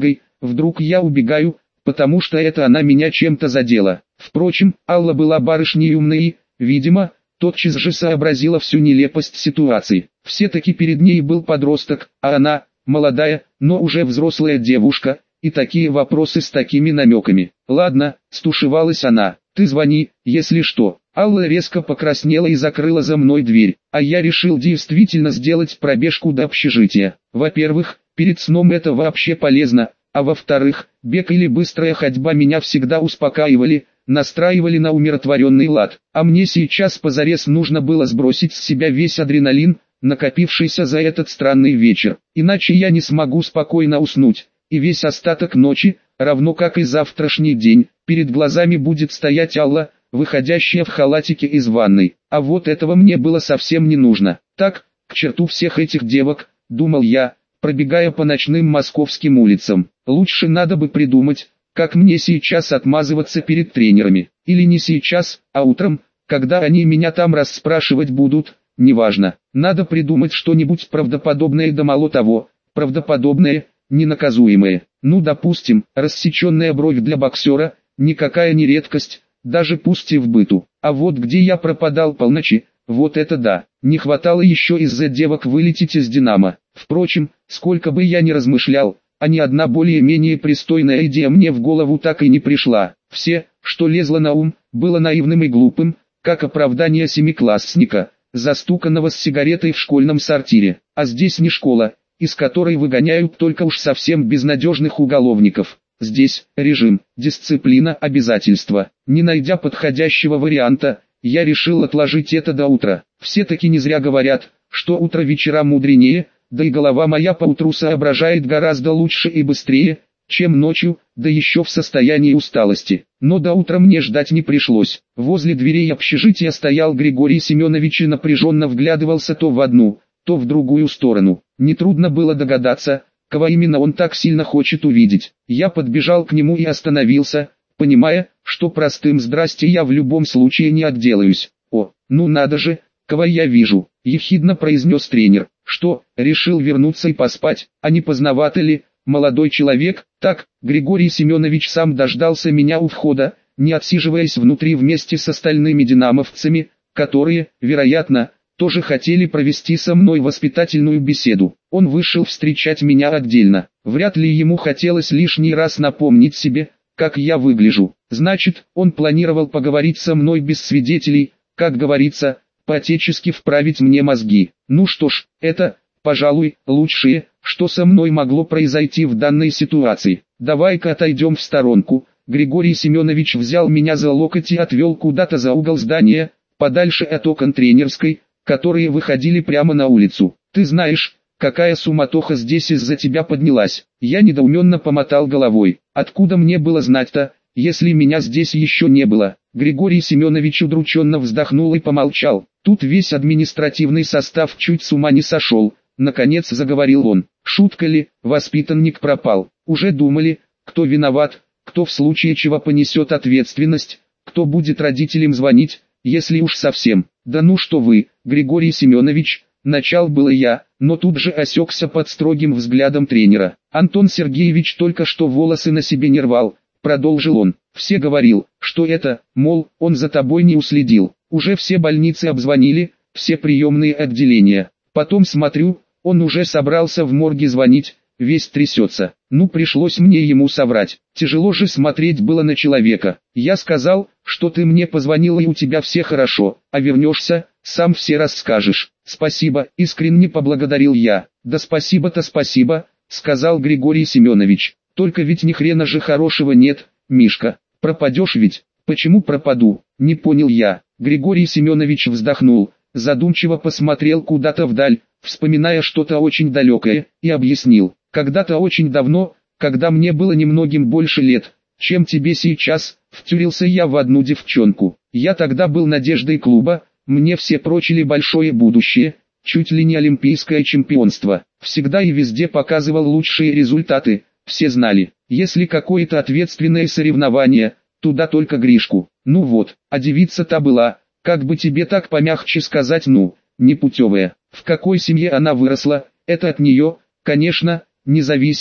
вдруг я убегаю, потому что это она меня чем-то задела. Впрочем, Алла была барышней умной и, видимо, тотчас же сообразила всю нелепость ситуации. Все-таки перед ней был подросток, а она, молодая, но уже взрослая девушка, и такие вопросы с такими намеками. «Ладно», — стушевалась она, — «ты звони, если что». Алла резко покраснела и закрыла за мной дверь, а я решил действительно сделать пробежку до общежития. Во-первых, перед сном это вообще полезно, а во-вторых, бег или быстрая ходьба меня всегда успокаивали, настраивали на умиротворенный лад, а мне сейчас позарез нужно было сбросить с себя весь адреналин, накопившийся за этот странный вечер, иначе я не смогу спокойно уснуть, и весь остаток ночи, равно как и завтрашний день, перед глазами будет стоять Алла, выходящая в халатике из ванной, а вот этого мне было совсем не нужно. Так, к черту всех этих девок, думал я, пробегая по ночным московским улицам. Лучше надо бы придумать, как мне сейчас отмазываться перед тренерами. Или не сейчас, а утром, когда они меня там расспрашивать будут, неважно. Надо придумать что-нибудь правдоподобное, да мало того, правдоподобное, ненаказуемое. Ну, допустим, рассеченная бровь для боксера, никакая не редкость, даже пусть и в быту. А вот где я пропадал полночи, вот это да. Не хватало еще из-за девок вылететь из «Динамо». Впрочем, сколько бы я ни размышлял, а ни одна более-менее пристойная идея мне в голову так и не пришла. Все, что лезло на ум, было наивным и глупым, как оправдание семиклассника, застуканного с сигаретой в школьном сортире. А здесь не школа, из которой выгоняют только уж совсем безнадежных уголовников. Здесь режим, дисциплина, обязательства. Не найдя подходящего варианта, я решил отложить это до утра. Все-таки не зря говорят, что утро вечера мудренее, да и голова моя поутру соображает гораздо лучше и быстрее, чем ночью, да еще в состоянии усталости. Но до утра мне ждать не пришлось. Возле дверей общежития стоял Григорий Семенович и напряженно вглядывался то в одну, то в другую сторону. Нетрудно было догадаться, кого именно он так сильно хочет увидеть. Я подбежал к нему и остановился, понимая, что простым «здрасте» я в любом случае не отделаюсь. «О, ну надо же, кого я вижу», — ехидно произнес тренер. «Что, решил вернуться и поспать, а не поздновато ли, молодой человек?» Так, Григорий Семенович сам дождался меня у входа, не отсиживаясь внутри вместе с остальными динамовцами, которые, вероятно, тоже хотели провести со мной воспитательную беседу. Он вышел встречать меня отдельно. Вряд ли ему хотелось лишний раз напомнить себе, как я выгляжу. Значит, он планировал поговорить со мной без свидетелей, как говорится, по-отечески вправить мне мозги. Ну что ж, это, пожалуй, лучшее, что со мной могло произойти в данной ситуации. Давай-ка отойдем в сторонку. Григорий Семенович взял меня за локоть и отвел куда-то за угол здания, подальше от окон тренерской, которые выходили прямо на улицу. «Ты знаешь, какая суматоха здесь из-за тебя поднялась?» Я недоуменно помотал головой. «Откуда мне было знать-то, если меня здесь еще не было?» Григорий Семенович удрученно вздохнул и помолчал. «Тут весь административный состав чуть с ума не сошел», — наконец заговорил он. «Шутка ли, воспитанник пропал? Уже думали, кто виноват, кто в случае чего понесет ответственность, кто будет родителям звонить, если уж совсем. Да ну что вы, Григорий Семенович», начал было я, но тут же осекся под строгим взглядом тренера. «Антон Сергеевич только что волосы на себе не рвал», продолжил он. «Все говорил, что это, мол, он за тобой не уследил. Уже все больницы обзвонили, все приемные отделения. Потом смотрю, он уже собрался в морге звонить, весь трясется. Ну, пришлось мне ему соврать. Тяжело же смотреть было на человека. Я сказал, что ты мне позвонила и у тебя все хорошо, а вернешься, сам все расскажешь». «Спасибо», искренне поблагодарил я. «Да спасибо-то спасибо», сказал Григорий Семенович. «Только ведь ни хрена же хорошего нет, Мишка. Пропадешь ведь?» «Почему пропаду?» Не понял я. Григорий Семенович вздохнул, задумчиво посмотрел куда-то вдаль, вспоминая что-то очень далекое, и объяснил. «Когда-то очень давно, когда мне было немногим больше лет, чем тебе сейчас, втюрился я в одну девчонку. Я тогда был надеждой клуба, мне все прочили большое будущее, чуть ли не олимпийское чемпионство. Всегда и везде показывал лучшие результаты, все знали, если какое-то ответственное соревнование, туда только Гришку. Ну вот, а девица-то была, как бы тебе так помягче сказать, ну, непутевая. В какой семье она выросла, это от нее, конечно, не зависело,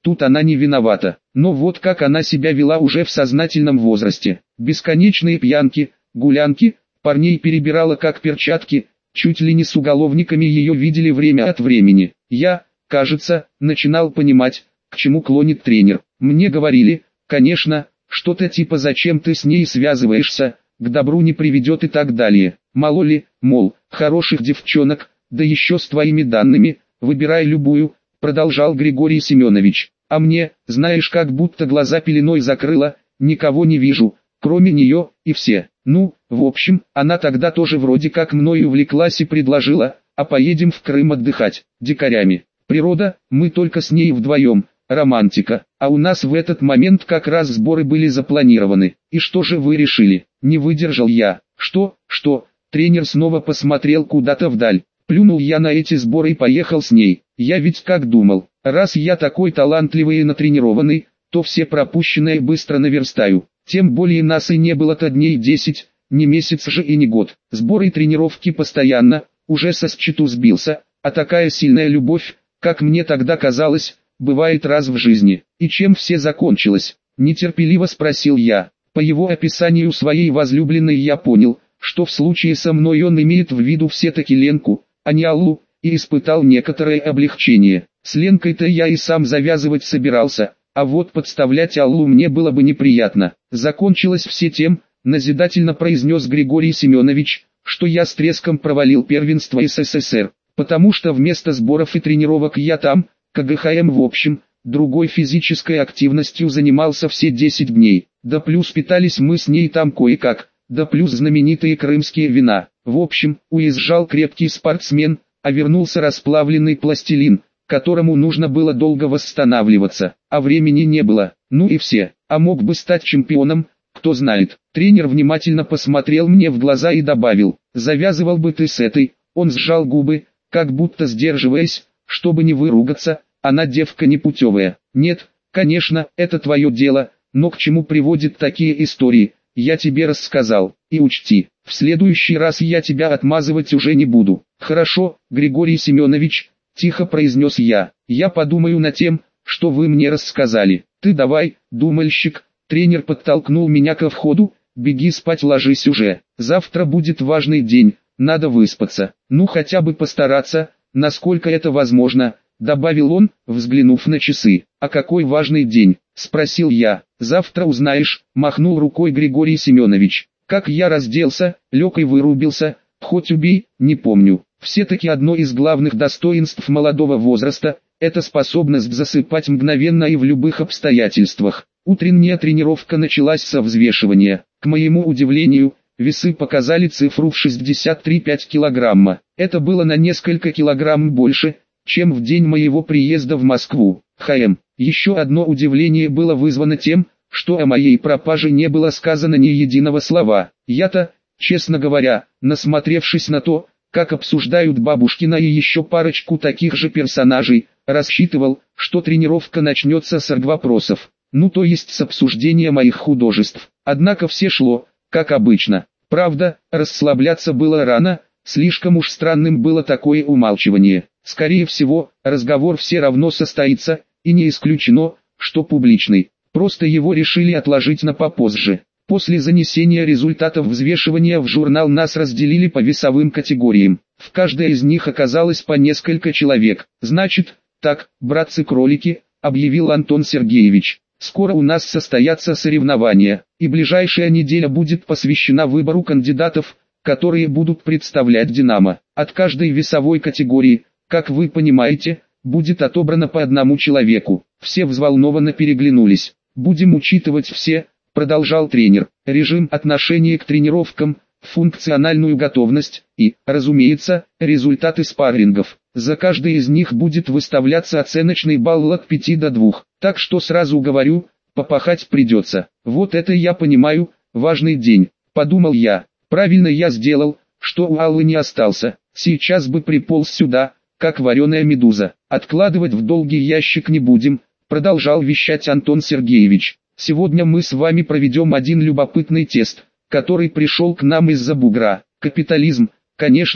тут она не виновата. Но вот как она себя вела уже в сознательном возрасте. Бесконечные пьянки, гулянки, парней перебирала как перчатки, чуть ли не с уголовниками ее видели время от времени. Я, кажется, начинал понимать, к чему клонит тренер. Мне говорили, конечно, что-то типа «зачем ты с ней связываешься, к добру не приведет» и так далее. Мало ли, мол, хороших девчонок, да еще с твоими данными, выбирай любую, продолжал Григорий Семенович. А мне, знаешь, как будто глаза пеленой закрыла, никого не вижу, кроме нее, и все. Ну, в общем, она тогда тоже вроде как мною увлеклась и предложила, а поедем в Крым отдыхать, дикарями. Природа, мы только с ней вдвоем, романтика. А у нас в этот момент как раз сборы были запланированы. И что же вы решили? Не выдержал я. Что, что? Тренер снова посмотрел куда-то вдаль. Плюнул я на эти сборы и поехал с ней. Я ведь как думал, раз я такой талантливый и натренированный, то все пропущенное быстро наверстаю. Тем более нас и не было-то дней десять, не месяц же и не год. Сборы и тренировки постоянно, уже со счету сбился, а такая сильная любовь, как мне тогда казалось, бывает раз в жизни. И чем все закончилось? Нетерпеливо спросил я. По его описанию своей возлюбленной я понял, что в случае со мной он имеет в виду все-таки Ленку, а не Аллу, и испытал некоторое облегчение. С Ленкой-то я и сам завязывать собирался, а вот подставлять Аллу мне было бы неприятно. Закончилось все тем, назидательно произнес Григорий Семенович, что я с треском провалил первенство СССР, потому что вместо сборов и тренировок я там, КГХМ в общем, другой физической активностью занимался все десять дней, да плюс питались мы с ней там кое-как, да плюс знаменитые крымские вина. В общем, уезжал крепкий спортсмен, а вернулся расплавленный пластилин, которому нужно было долго восстанавливаться, а времени не было. Ну и все, а мог бы стать чемпионом, кто знает. Тренер внимательно посмотрел мне в глаза и добавил: завязывал бы ты с этой. Он сжал губы, как будто сдерживаясь, чтобы не выругаться. Она девка непутевая. Нет, конечно, это твое дело, но к чему приводят такие истории, я тебе рассказал. И учти, в следующий раз я тебя отмазывать уже не буду. Хорошо, Григорий Семенович, тихо произнес я. Я подумаю над тем, что вы мне рассказали. Ты давай, думальщик. Тренер подтолкнул меня ко входу. Беги спать, ложись уже. Завтра будет важный день, надо выспаться. Ну хотя бы постараться, насколько это возможно, добавил он, взглянув на часы. А какой важный день? Спросил я. Завтра узнаешь, махнул рукой Григорий Семенович. Как я разделся, лег и вырубился, хоть убей, не помню. Все-таки одно из главных достоинств молодого возраста – это способность засыпать мгновенно и в любых обстоятельствах. Утренняя тренировка началась со взвешивания. К моему удивлению, весы показали цифру в шестьдесят три целых пять десятых килограмма. Это было на несколько килограмм больше, чем в день моего приезда в Москву. ХМ. Еще одно удивление было вызвано тем, что о моей пропаже не было сказано ни единого слова. Я-то, честно говоря, насмотревшись на то, как обсуждают Бабушкина и еще парочку таких же персонажей, рассчитывал, что тренировка начнется с аргвопросов, ну то есть с обсуждения моих художеств. Однако все шло, как обычно. Правда, расслабляться было рано, слишком уж странным было такое умалчивание. Скорее всего, разговор все равно состоится, и не исключено, что публичный. Просто его решили отложить на попозже. После занесения результатов взвешивания в журнал нас разделили по весовым категориям. В каждой из них оказалось по несколько человек. Значит, так, братцы-кролики, объявил Антон Сергеевич. Скоро у нас состоятся соревнования, и ближайшая неделя будет посвящена выбору кандидатов, которые будут представлять «Динамо». От каждой весовой категории, как вы понимаете, будет отобрано по одному человеку. Все взволнованно переглянулись. «Будем учитывать все», — продолжал тренер, — «режим отношения к тренировкам, функциональную готовность и, разумеется, результаты спаррингов. За каждый из них будет выставляться оценочный балл от пяти до двух. Так что сразу говорю, попахать придется. Вот это я понимаю, важный день», — подумал я. Правильно я сделал, что у Аллы не остался. Сейчас бы приполз сюда, как вареная медуза. Откладывать в долгий ящик не будем, продолжал вещать Антон Сергеевич. Сегодня мы с вами проведем один любопытный тест, который пришел к нам из-за бугра. Капитализм, конечно,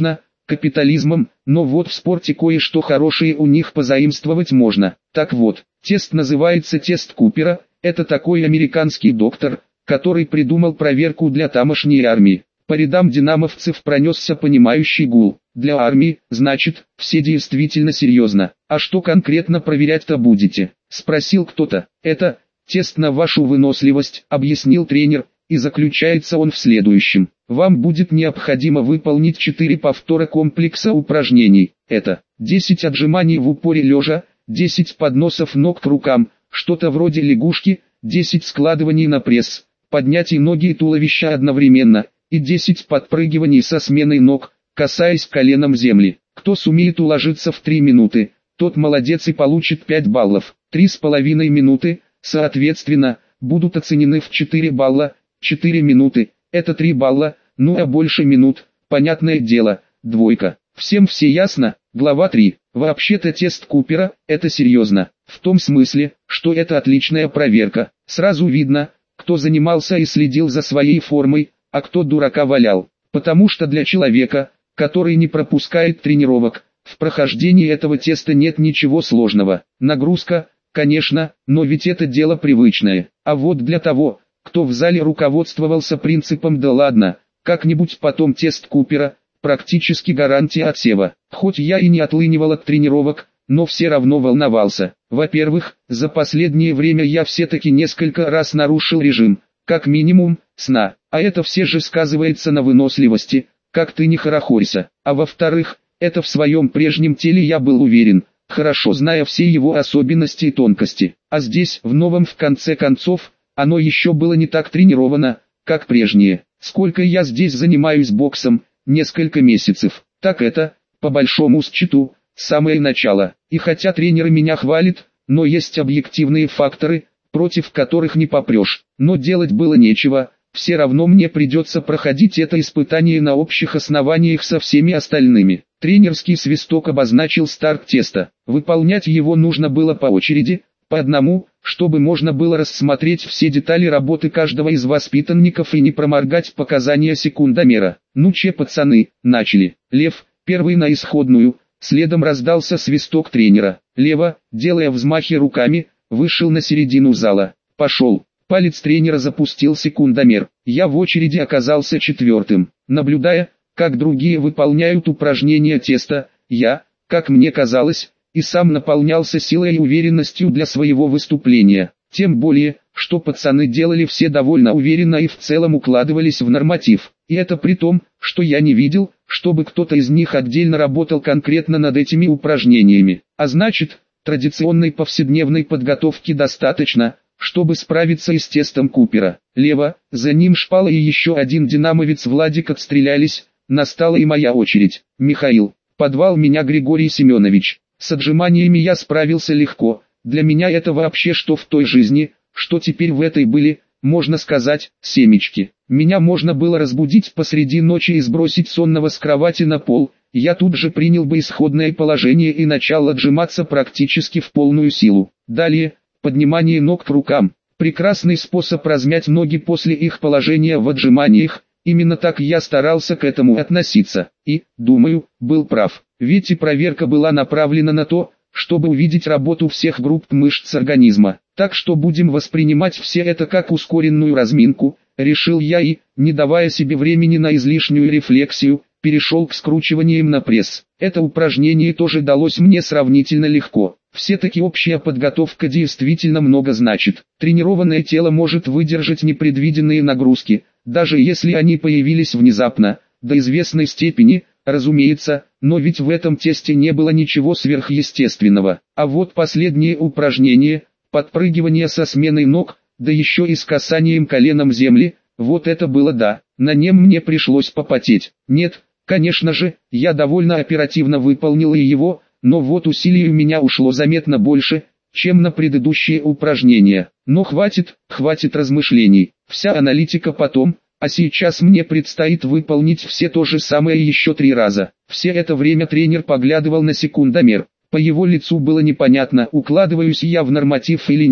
капитализмом, но вот в спорте кое-что хорошее у них позаимствовать можно. Так вот, тест называется тест Купера, это такой американский доктор, который придумал проверку для тамошней армии. По рядам динамовцев пронесся понимающий гул. Для армии, значит, все действительно серьезно. А что конкретно проверять-то будете? Спросил кто-то. Это тест на вашу выносливость, объяснил тренер, и заключается он в следующем. Вам будет необходимо выполнить четыре повтора комплекса упражнений. Это десять отжиманий в упоре лежа, десять подносов ног к рукам, что-то вроде лягушки, десять складываний на пресс, поднятий ноги и туловища одновременно, и десять подпрыгиваний со сменой ног, касаясь коленом земли. Кто сумеет уложиться в три минуты, тот молодец и получит пять баллов. Три с половиной минуты, соответственно, будут оценены в четыре балла, четыре минуты, это три балла, ну а больше минут, понятное дело, двойка. Всем все ясно? Глава три. Вообще-то тест Купера, это серьезно, в том смысле, что это отличная проверка. Сразу видно, кто занимался и следил за своей формой, а кто дурака валял. Потому что для человека, который не пропускает тренировок, в прохождении этого теста нет ничего сложного. Нагрузка, конечно, но ведь это дело привычное. А вот для того, кто в зале руководствовался принципом «да ладно, как-нибудь потом тест Купера», практически гарантия отсева. Хоть я и не отлынивал от тренировок, но все равно волновался. Во-первых, за последнее время я все-таки несколько раз нарушил режим, как минимум, сна, а это все же сказывается на выносливости, как ты не хорохорься. А во-вторых, это в своем прежнем теле я был уверен, хорошо зная все его особенности и тонкости. А здесь, в новом в конце концов, оно еще было не так тренировано, как прежнее. Сколько я здесь занимаюсь боксом, несколько месяцев, так это, по большому счету, самое начало. И хотя тренер меня хвалит, но есть объективные факторы, против которых не попрешь. Но делать было нечего, все равно мне придется проходить это испытание на общих основаниях со всеми остальными. Тренерский свисток обозначил старт теста. Выполнять его нужно было по очереди, по одному, чтобы можно было рассмотреть все детали работы каждого из воспитанников и не проморгать показания секундомера. Ну че, пацаны, начали. Лев, первый на исходную, следом раздался свисток тренера. Лева, делая взмахи руками, вышел на середину зала. Пошел. Палец тренера запустил секундомер. Я в очереди оказался четвертым. Наблюдая, как другие выполняют упражнения теста, я, как мне казалось, и сам наполнялся силой и уверенностью для своего выступления. Тем более, что пацаны делали все довольно уверенно и в целом укладывались в норматив. И это при том, что я не видел, чтобы кто-то из них отдельно работал конкретно над этими упражнениями. А значит, традиционной повседневной подготовки достаточно, чтобы справиться и с тестом Купера. Лево, за ним Шпала и еще один динамовец Владик отстрелялись, настала и моя очередь. Михаил, подвал меня Григорий Семенович. С отжиманиями я справился легко, для меня это вообще что в той жизни, что теперь в этой были, можно сказать, семечки. Меня можно было разбудить посреди ночи и сбросить сонного с кровати на пол, я тут же принял бы исходное положение и начал отжиматься практически в полную силу. Далее, поднимание ног к рукам. Прекрасный способ размять ноги после их положения в отжиманиях, именно так я старался к этому относиться. И, думаю, был прав. Ведь и проверка была направлена на то, чтобы увидеть работу всех групп мышц организма. Так что будем воспринимать все это как ускоренную разминку, решил я и, не давая себе времени на излишнюю рефлексию, перешел к скручиваниям на пресс. Это упражнение тоже далось мне сравнительно легко. Все-таки общая подготовка действительно много значит. Тренированное тело может выдержать непредвиденные нагрузки, даже если они появились внезапно, до известной степени, разумеется, но ведь в этом тесте не было ничего сверхъестественного. А вот последнее упражнение, подпрыгивание со сменой ног, да еще и с касанием коленом земли, вот это было да, на нем мне пришлось попотеть. Нет, конечно же, я довольно оперативно выполнил и его, но вот усилий у меня ушло заметно больше, чем на предыдущие упражнения. Но хватит, хватит размышлений, вся аналитика потом, а сейчас мне предстоит выполнить все то же самое еще три раза. Все это время тренер поглядывал на секундомер. По его лицу было непонятно, укладываюсь я в норматив или нет.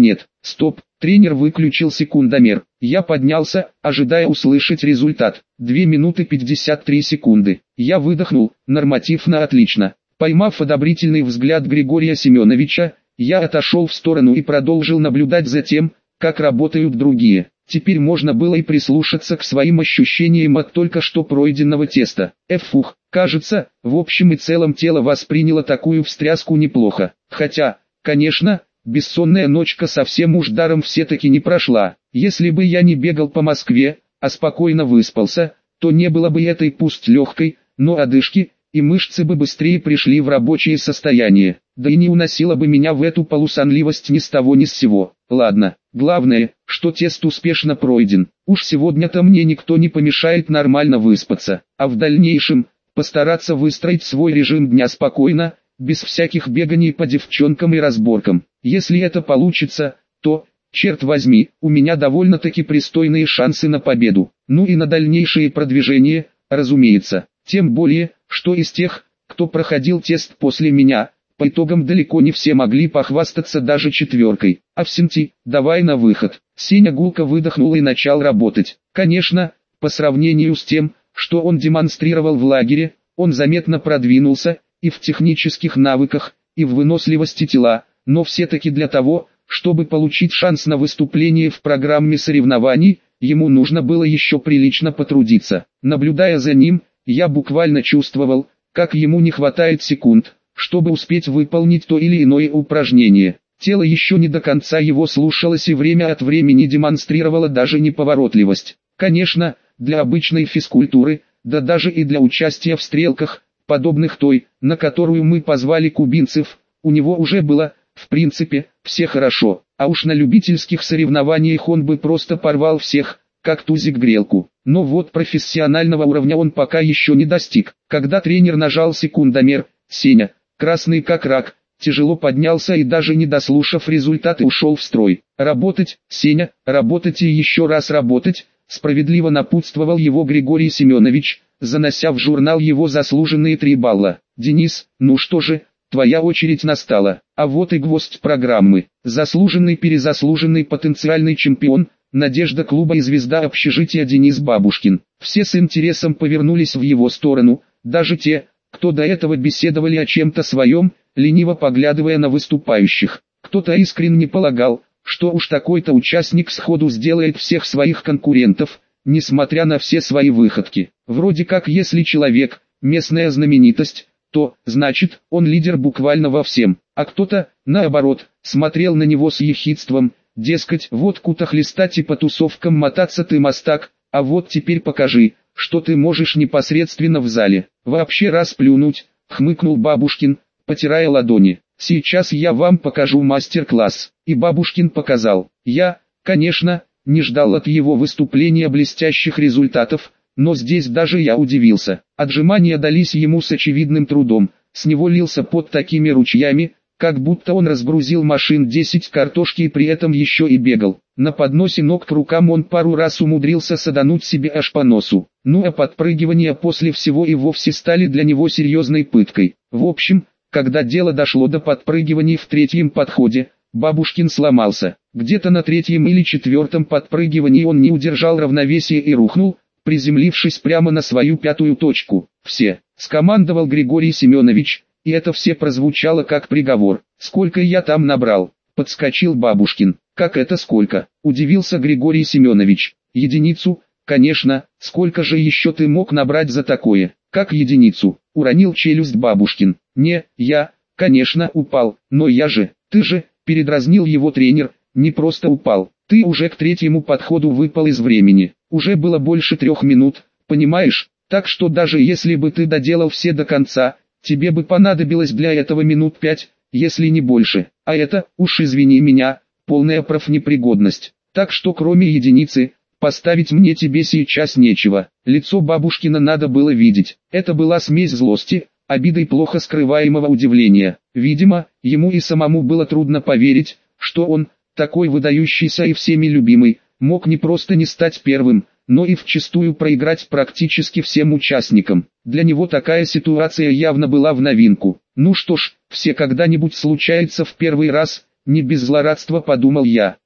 Стоп, тренер выключил секундомер. Я поднялся, ожидая услышать результат. две минуты пятьдесят три секунды. Я выдохнул, норматив на отлично. Поймав одобрительный взгляд Григория Семеновича, я отошел в сторону и продолжил наблюдать за тем, как работают другие. Теперь можно было и прислушаться к своим ощущениям от только что пройденного теста. Эфух, кажется, в общем и целом тело восприняло такую встряску неплохо. Хотя, конечно, бессонная ночка совсем уж даром все-таки не прошла. Если бы я не бегал по Москве, а спокойно выспался, то не было бы этой пусть легкой, но одышки, и мышцы бы быстрее пришли в рабочее состояние. Да и не уносило бы меня в эту полусонливость ни с того ни с сего. Ладно, главное, что тест успешно пройден. Уж сегодня-то мне никто не помешает нормально выспаться, а в дальнейшем постараться выстроить свой режим дня спокойно, без всяких беганий по девчонкам и разборкам. Если это получится, то, черт возьми, у меня довольно-таки пристойные шансы на победу. Ну и на дальнейшее продвижение, разумеется. Тем более, что из тех, кто проходил тест после меня, по итогам далеко не все могли похвастаться даже четверкой. Авсенти, давай на выход. Сеня гулко выдохнул и начал работать. Конечно, по сравнению с тем, что он демонстрировал в лагере, он заметно продвинулся, и в технических навыках, и в выносливости тела, но все-таки для того, чтобы получить шанс на выступление в программе соревнований, ему нужно было еще прилично потрудиться. Наблюдая за ним, я буквально чувствовал, как ему не хватает секунд, чтобы успеть выполнить то или иное упражнение. Тело еще не до конца его слушалось и время от времени демонстрировало даже неповоротливость. Конечно, для обычной физкультуры, да даже и для участия в стрелках, подобных той, на которую мы позвали кубинцев, у него уже было, в принципе, все хорошо. А уж на любительских соревнованиях он бы просто порвал всех, как тузик грелку. Но вот профессионального уровня он пока еще не достиг. Когда тренер нажал секундомер, Сеня, красный как рак, тяжело поднялся и даже не дослушав результаты ушел в строй. «Работать, Сеня, работать и еще раз работать», справедливо напутствовал его Григорий Семенович, занося в журнал его заслуженные три балла. «Денис, ну что же, твоя очередь настала. А вот и гвоздь программы. Заслуженный-перезаслуженный потенциальный чемпион, надежда клуба и звезда общежития Денис Бабушкин». Все с интересом повернулись в его сторону, даже те, кто до этого беседовали о чем-то своем, лениво поглядывая на выступающих. Кто-то искренне полагал, что уж такой-то участник сходу сделает всех своих конкурентов, несмотря на все свои выходки. Вроде как если человек – местная знаменитость, то, значит, он лидер буквально во всем. А кто-то, наоборот, смотрел на него с ехидством, дескать, водку-то хлестать и по тусовкам мотаться ты мастак, а вот теперь покажи, что ты можешь непосредственно в зале. Вообще расплюнуть, хмыкнул Бабушкин, потирая ладони. Сейчас я вам покажу мастер-класс. И Бабушкин показал. Я, конечно, не ждал от его выступления блестящих результатов, но здесь даже я удивился. Отжимания дались ему с очевидным трудом, с него лился пот такими ручьями, как будто он разгрузил машин десять картошки и при этом еще и бегал. На подносе ног к рукам он пару раз умудрился садануть себе аж по носу. Ну а подпрыгивания после всего и вовсе стали для него серьезной пыткой. В общем, когда дело дошло до подпрыгиваний в третьем подходе, Бабушкин сломался. Где-то на третьем или четвертом подпрыгивании он не удержал равновесия и рухнул, приземлившись прямо на свою пятую точку. «Все!» — скомандовал Григорий Семенович, и это все прозвучало как приговор. «Сколько я там набрал?» — подскочил Бабушкин. «Как это сколько?» — удивился Григорий Семенович. «Единицу, конечно, сколько же еще ты мог набрать за такое?» «Как единицу?» — уронил челюсть Бабушкин. «Не, я, конечно, упал, но я же, ты же...» — передразнил его тренер. «Не просто упал, ты уже к третьему подходу выпал из времени. Уже было больше трех минут, понимаешь? Так что даже если бы ты доделал все до конца, тебе бы понадобилось для этого минут пять, если не больше. А это, уж извини меня, полная профнепригодность. Так что кроме единицы, поставить мне тебе сейчас нечего». Лицо Бабушкина надо было видеть. Это была смесь злости, обиды и плохо скрываемого удивления. Видимо, ему и самому было трудно поверить, что он, такой выдающийся и всеми любимый, мог не просто не стать первым, но и вчистую проиграть практически всем участникам. Для него такая ситуация явно была в новинку. «Ну что ж, все когда-нибудь случается в первый раз», — не без злорадства подумал я.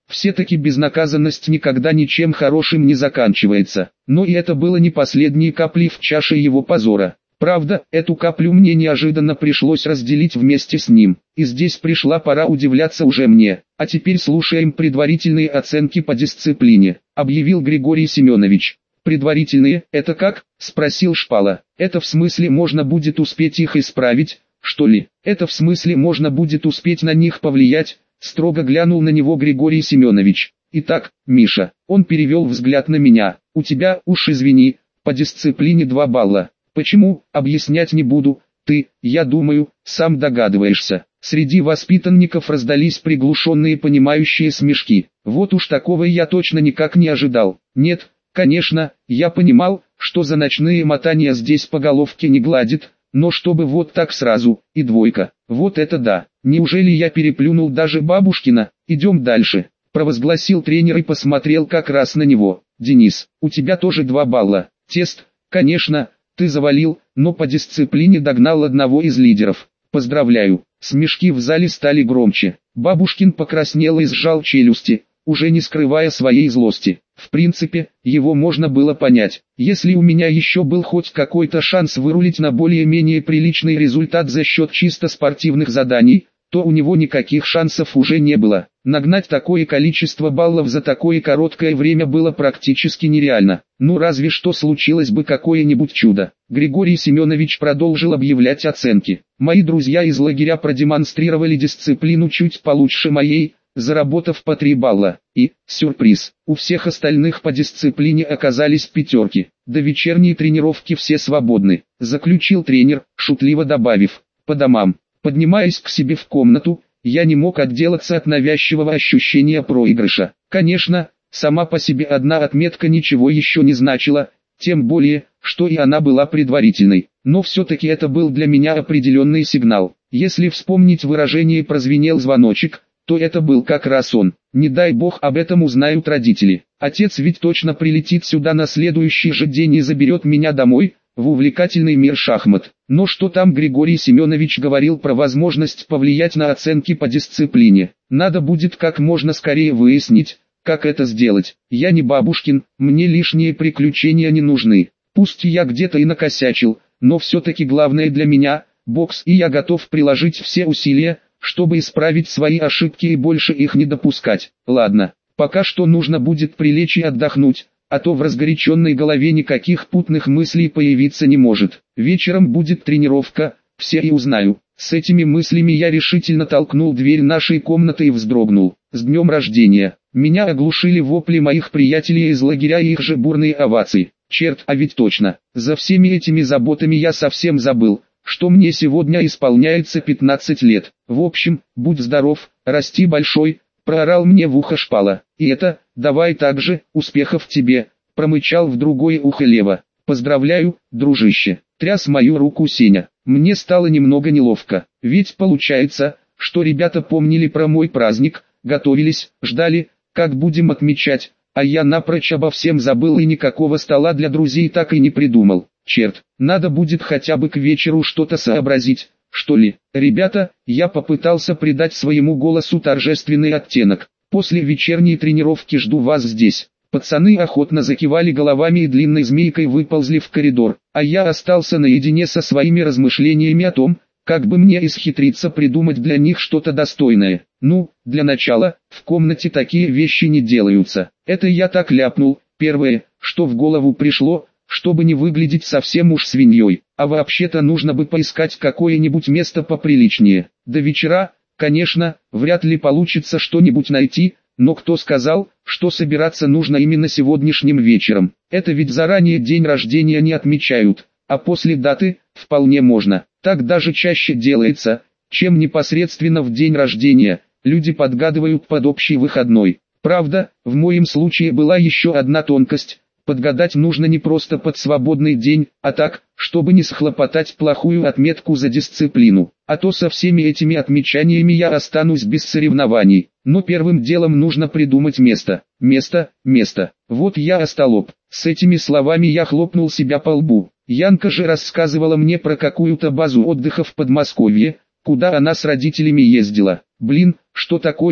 Все-таки безнаказанность никогда ничем хорошим не заканчивается. Но и это было не последней каплей в чаше его позора. Правда, эту каплю мне неожиданно пришлось разделить вместе с ним. И здесь пришла пора удивляться уже мне. А теперь слушаем предварительные оценки по дисциплине, объявил Григорий Семенович. Предварительные, это как? Спросил Шпала. Это в смысле можно будет успеть их исправить, что ли? Это в смысле можно будет успеть на них повлиять? Строго глянул на него Григорий Семенович. Итак, Миша, он перевел взгляд на меня. У тебя, уж извини, по дисциплине два балла. Почему, объяснять не буду, ты, я думаю, сам догадываешься. Среди воспитанников раздались приглушенные понимающие смешки. Вот уж такого я точно никак не ожидал. Нет, конечно, я понимал, что за ночные мотания здесь по головке не гладит, но чтобы вот так сразу, и двойка, вот это да. Неужели я переплюнул даже бабушкина? Идем дальше, провозгласил тренер и посмотрел как раз на него. Денис, у тебя тоже два балла. Тест, конечно, ты завалил, но по дисциплине догнал одного из лидеров. Поздравляю. Смешки в зале стали громче. Бабушкин покраснел и сжал челюсти, уже не скрывая своей злости. В принципе, его можно было понять. Если у меня еще был хоть какой-то шанс вырулить на более-менее приличный результат за счет чисто спортивных заданий, то у него никаких шансов уже не было. Нагнать такое количество баллов за такое короткое время было практически нереально. Ну разве что случилось бы какое-нибудь чудо. Григорий Семенович продолжил объявлять оценки. Мои друзья из лагеря продемонстрировали дисциплину чуть получше моей, заработав по три балла. И, сюрприз, у всех остальных по дисциплине оказались пятерки. До вечерней тренировки все свободны, заключил тренер, шутливо добавив, по домам. Поднимаясь к себе в комнату, я не мог отделаться от навязчивого ощущения проигрыша. Конечно, сама по себе одна отметка ничего еще не значила, тем более, что и она была предварительной. Но все-таки это был для меня определенный сигнал. Если вспомнить выражение «прозвенел звоночек», то это был как раз он. Не дай бог об этом узнают родители. Отец ведь точно прилетит сюда на следующий же день и заберет меня домой, в увлекательный мир шахмат. Но что там Григорий Семенович говорил про возможность повлиять на оценки по дисциплине? Надо будет как можно скорее выяснить, как это сделать. Я не бабушкин, мне лишние приключения не нужны. Пусть я где-то и накосячил, но все-таки главное для меня – бокс, и я готов приложить все усилия, чтобы исправить свои ошибки и больше их не допускать. Ладно, пока что нужно будет прилечь и отдохнуть, а то в разгоряченной голове никаких путных мыслей появиться не может. Вечером будет тренировка, все и узнаю. С этими мыслями я решительно толкнул дверь нашей комнаты и вздрогнул. С днем рождения! Меня оглушили вопли моих приятелей из лагеря и их же бурные овации. Черт, а ведь точно, за всеми этими заботами я совсем забыл, что мне сегодня исполняется пятнадцать лет. В общем, будь здоров, расти большой, проорал мне в ухо Шпала. И это, давай так же, успехов тебе, промычал в другое ухо Лева. Поздравляю, дружище, тряс мою руку Сеня. Мне стало немного неловко, ведь получается, что ребята помнили про мой праздник, готовились, ждали, как будем отмечать, а я напрочь обо всем забыл и никакого стола для друзей так и не придумал. Черт, надо будет хотя бы к вечеру что-то сообразить, что ли. Ребята, я попытался придать своему голосу торжественный оттенок. После вечерней тренировки жду вас здесь. Пацаны охотно закивали головами и длинной змейкой выползли в коридор, а я остался наедине со своими размышлениями о том, как бы мне исхитриться придумать для них что-то достойное. Ну, для начала, в комнате такие вещи не делаются. Это я так ляпнул, первое, что в голову пришло, чтобы не выглядеть совсем уж свиньей. А вообще-то нужно бы поискать какое-нибудь место поприличнее. До вечера, конечно, вряд ли получится что-нибудь найти, но кто сказал, что собираться нужно именно сегодняшним вечером? Это ведь заранее день рождения не отмечают, а после даты вполне можно. Так даже чаще делается, чем непосредственно в день рождения. Люди подгадывают под общий выходной. Правда, в моем случае была еще одна тонкость. Подгадать нужно не просто под свободный день, а так, чтобы не схлопотать плохую отметку за дисциплину. А то со всеми этими отмечаниями я останусь без соревнований. Но первым делом нужно придумать место. Место, место. Вот я остолоп. С этими словами я хлопнул себя по лбу. Янка же рассказывала мне про какую-то базу отдыха в Подмосковье, куда она с родителями ездила. Блин, что такое?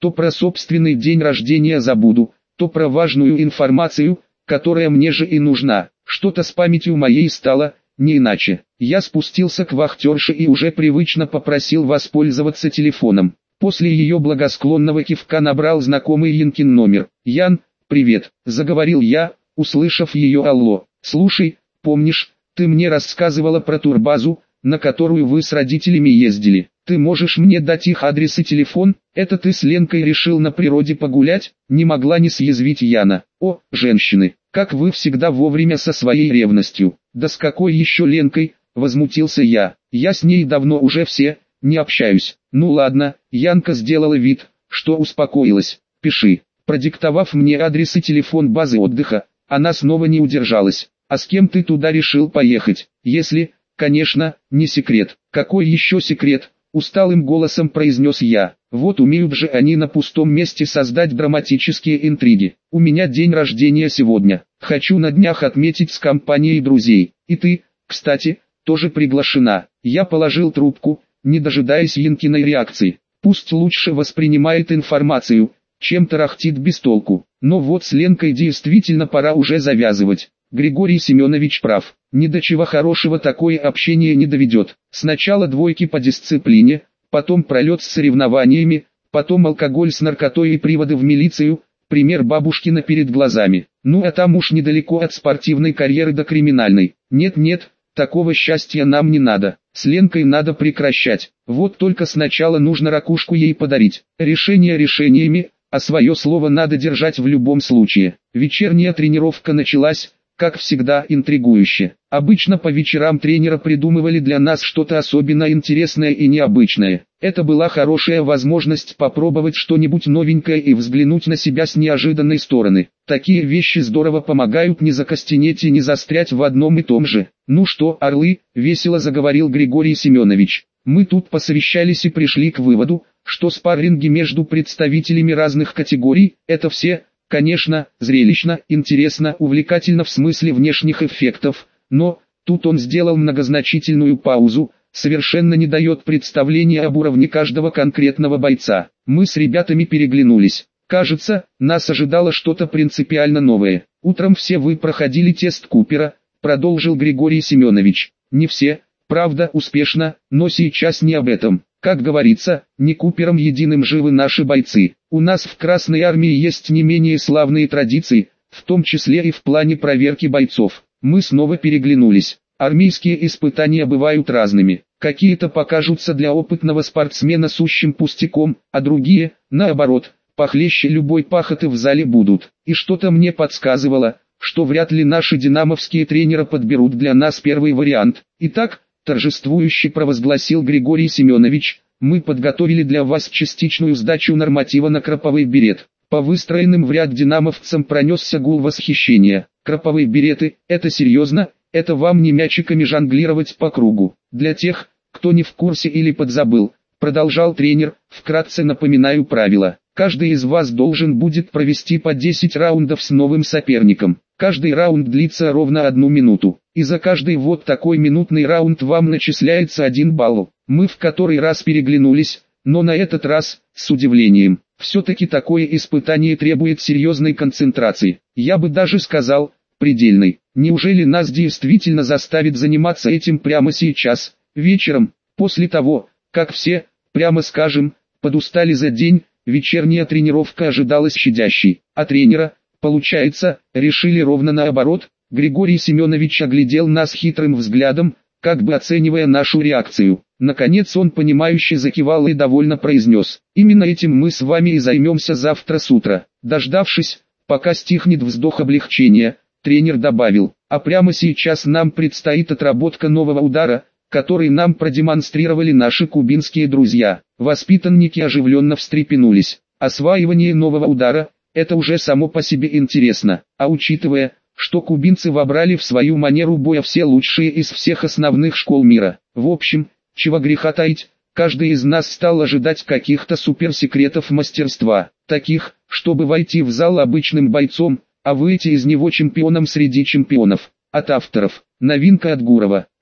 то про собственный день рождения забуду, то про важную информацию, которая мне же и нужна. Что-то с памятью моей стало, не иначе. Я спустился к вахтерше и уже привычно попросил воспользоваться телефоном. После ее благосклонного кивка набрал знакомый Янкин номер. «Ян, привет», — заговорил я, услышав ее «алло». «Слушай, помнишь, ты мне рассказывала про турбазу, на которую вы с родителями ездили? Ты можешь мне дать их адрес и телефон? Это ты с Ленкой решил на природе погулять?» Не могла не съязвить Яна. «О, женщины, как вы всегда вовремя со своей ревностью». «Да с какой еще Ленкой?» — возмутился я. «Я с ней давно уже все, не общаюсь». «Ну ладно», — Янка сделала вид, что успокоилась. «Пиши». Продиктовав мне адрес и телефон базы отдыха, она снова не удержалась. «А с кем ты туда решил поехать? Если, конечно, не секрет». «Какой еще секрет?» — усталым голосом произнес я. «Вот умеют же они на пустом месте создать драматические интриги. У меня день рождения сегодня. Хочу на днях отметить с компанией друзей. И ты, кстати, тоже приглашена». Я положил трубку, не дожидаясь Янкиной реакции. Пусть лучше воспринимает информацию, чем тарахтит без толку. Но вот с Ленкой действительно пора уже завязывать. Григорий Семенович прав. Ни до чего хорошего такое общение не доведет. Сначала двойки по дисциплине, потом пролет с соревнованиями, потом алкоголь с наркотой и приводы в милицию, пример бабушкина перед глазами. Ну а там уж недалеко от спортивной карьеры до криминальной. Нет-нет, такого счастья нам не надо. С Ленкой надо прекращать. Вот только сначала нужно ракушку ей подарить. Решение решениями, а свое слово надо держать в любом случае. Вечерняя тренировка началась, как всегда, интригующе. Обычно по вечерам тренера придумывали для нас что-то особенно интересное и необычное. Это была хорошая возможность попробовать что-нибудь новенькое и взглянуть на себя с неожиданной стороны. Такие вещи здорово помогают не закостенеть и не застрять в одном и том же. «Ну что, орлы», — весело заговорил Григорий Семенович. «Мы тут посовещались и пришли к выводу, что спарринги между представителями разных категорий — это все, конечно, зрелищно, интересно, увлекательно в смысле внешних эффектов, но, тут он сделал многозначительную паузу, совершенно не дает представления об уровне каждого конкретного бойца. Мы с ребятами переглянулись. Кажется, нас ожидало что-то принципиально новое. Утром все вы проходили тест Купера, продолжил Григорий Семенович. Не все, правда, успешно, но сейчас не об этом. Как говорится, не Купером единым живы наши бойцы. У нас в Красной Армии есть не менее славные традиции, в том числе и в плане проверки бойцов. Мы снова переглянулись. Армейские испытания бывают разными. Какие-то покажутся для опытного спортсмена сущим пустяком, а другие, наоборот, похлеще любой пахоты в зале будут. И что-то мне подсказывало, что вряд ли наши динамовские тренеры подберут для нас первый вариант. Итак, торжествующе провозгласил Григорий Семенович, мы подготовили для вас частичную сдачу норматива на краповый берет. По выстроенным в ряд динамовцам пронесся гул восхищения. Краповые береты, это серьезно, это вам не мячиками жонглировать по кругу. Для тех, кто не в курсе или подзабыл, продолжал тренер, вкратце напоминаю правила. Каждый из вас должен будет провести по десять раундов с новым соперником. Каждый раунд длится ровно одну минуту. И за каждый вот такой минутный раунд вам начисляется один балл. Мы в который раз переглянулись, но на этот раз, с удивлением. Все-таки такое испытание требует серьезной концентрации. Я бы даже сказал, предельной. Неужели нас действительно заставит заниматься этим прямо сейчас, вечером, после того, как все, прямо скажем, подустали за день? Вечерняя тренировка ожидалась щадящей, а тренера, получается, решили ровно наоборот. Григорий Семенович оглядел нас хитрым взглядом, как бы оценивая нашу реакцию. Наконец он понимающе закивал и довольно произнес: «Именно этим мы с вами и займемся завтра с утра». Дождавшись, пока стихнет вздох облегчения, тренер добавил: «А прямо сейчас нам предстоит отработка нового удара, который нам продемонстрировали наши кубинские друзья». Воспитанники оживленно встрепенулись. Осваивание нового удара – это уже само по себе интересно, а учитывая, что кубинцы вобрали в свою манеру боя все лучшие из всех основных школ мира. В общем, чего греха таить, каждый из нас стал ожидать каких-то суперсекретов мастерства, таких, чтобы войти в зал обычным бойцом, а выйти из него чемпионом среди чемпионов. От авторов. Новинка от Гурова.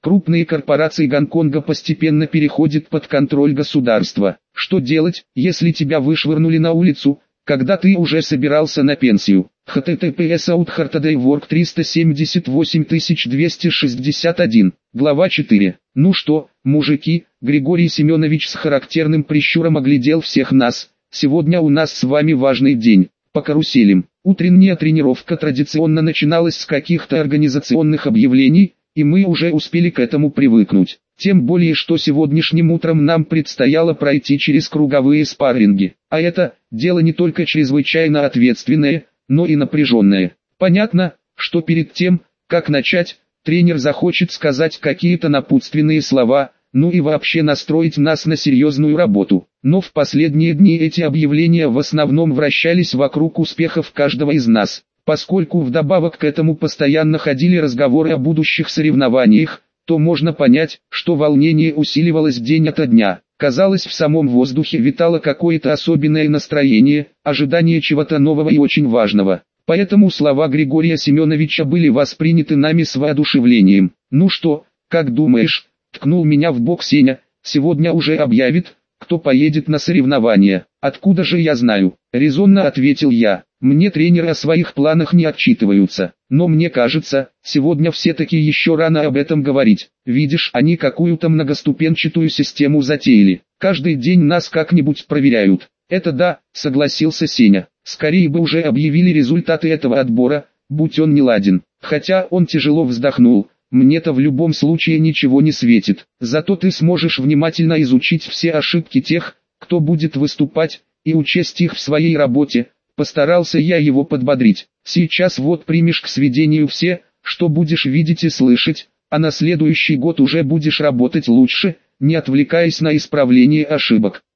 Крупные корпорации Гонконга постепенно переходят под контроль государства. Что делать, если тебя вышвырнули на улицу, когда ты уже собирался на пенсию? эйч ти ти пи эс аут хартадей ворк триста семьдесят восемь тысяч двести шестьдесят один. Глава четыре. Ну что, мужики, Григорий Семенович с характерным прищуром оглядел всех нас. Сегодня у нас с вами важный день. По каруселям. Утренняя тренировка традиционно начиналась с каких-то организационных объявлений, и мы уже успели к этому привыкнуть. Тем более, что сегодняшним утром нам предстояло пройти через круговые спарринги. А это, дело не только чрезвычайно ответственное, но и напряженное. Понятно, что перед тем, как начать, тренер захочет сказать какие-то напутственные слова, ну и вообще настроить нас на серьезную работу. Но в последние дни эти объявления в основном вращались вокруг успехов каждого из нас. Поскольку вдобавок к этому постоянно ходили разговоры о будущих соревнованиях, то можно понять, что волнение усиливалось день ото дня. Казалось, в самом воздухе витало какое-то особенное настроение, ожидание чего-то нового и очень важного. Поэтому слова Григория Семеновича были восприняты нами с воодушевлением. «Ну что, как думаешь?» — ткнул меня в бок Сеня. «Сегодня уже объявит, кто поедет на соревнования». «Откуда же я знаю?» — резонно ответил я. «Мне тренеры о своих планах не отчитываются, но мне кажется, сегодня все-таки еще рано об этом говорить. Видишь, они какую-то многоступенчатую систему затеяли. Каждый день нас как-нибудь проверяют». «Это да», — согласился Сеня. «Скорее бы уже объявили результаты этого отбора, будь он не ладен». Хотя он тяжело вздохнул. «Мне-то в любом случае ничего не светит. Зато ты сможешь внимательно изучить все ошибки тех, кто будет выступать, и учесть их в своей работе». Постарался я его подбодрить. «Сейчас вот примешь к сведению все, что будешь видеть и слышать, а на следующий год уже будешь работать лучше, не отвлекаясь на исправление ошибок».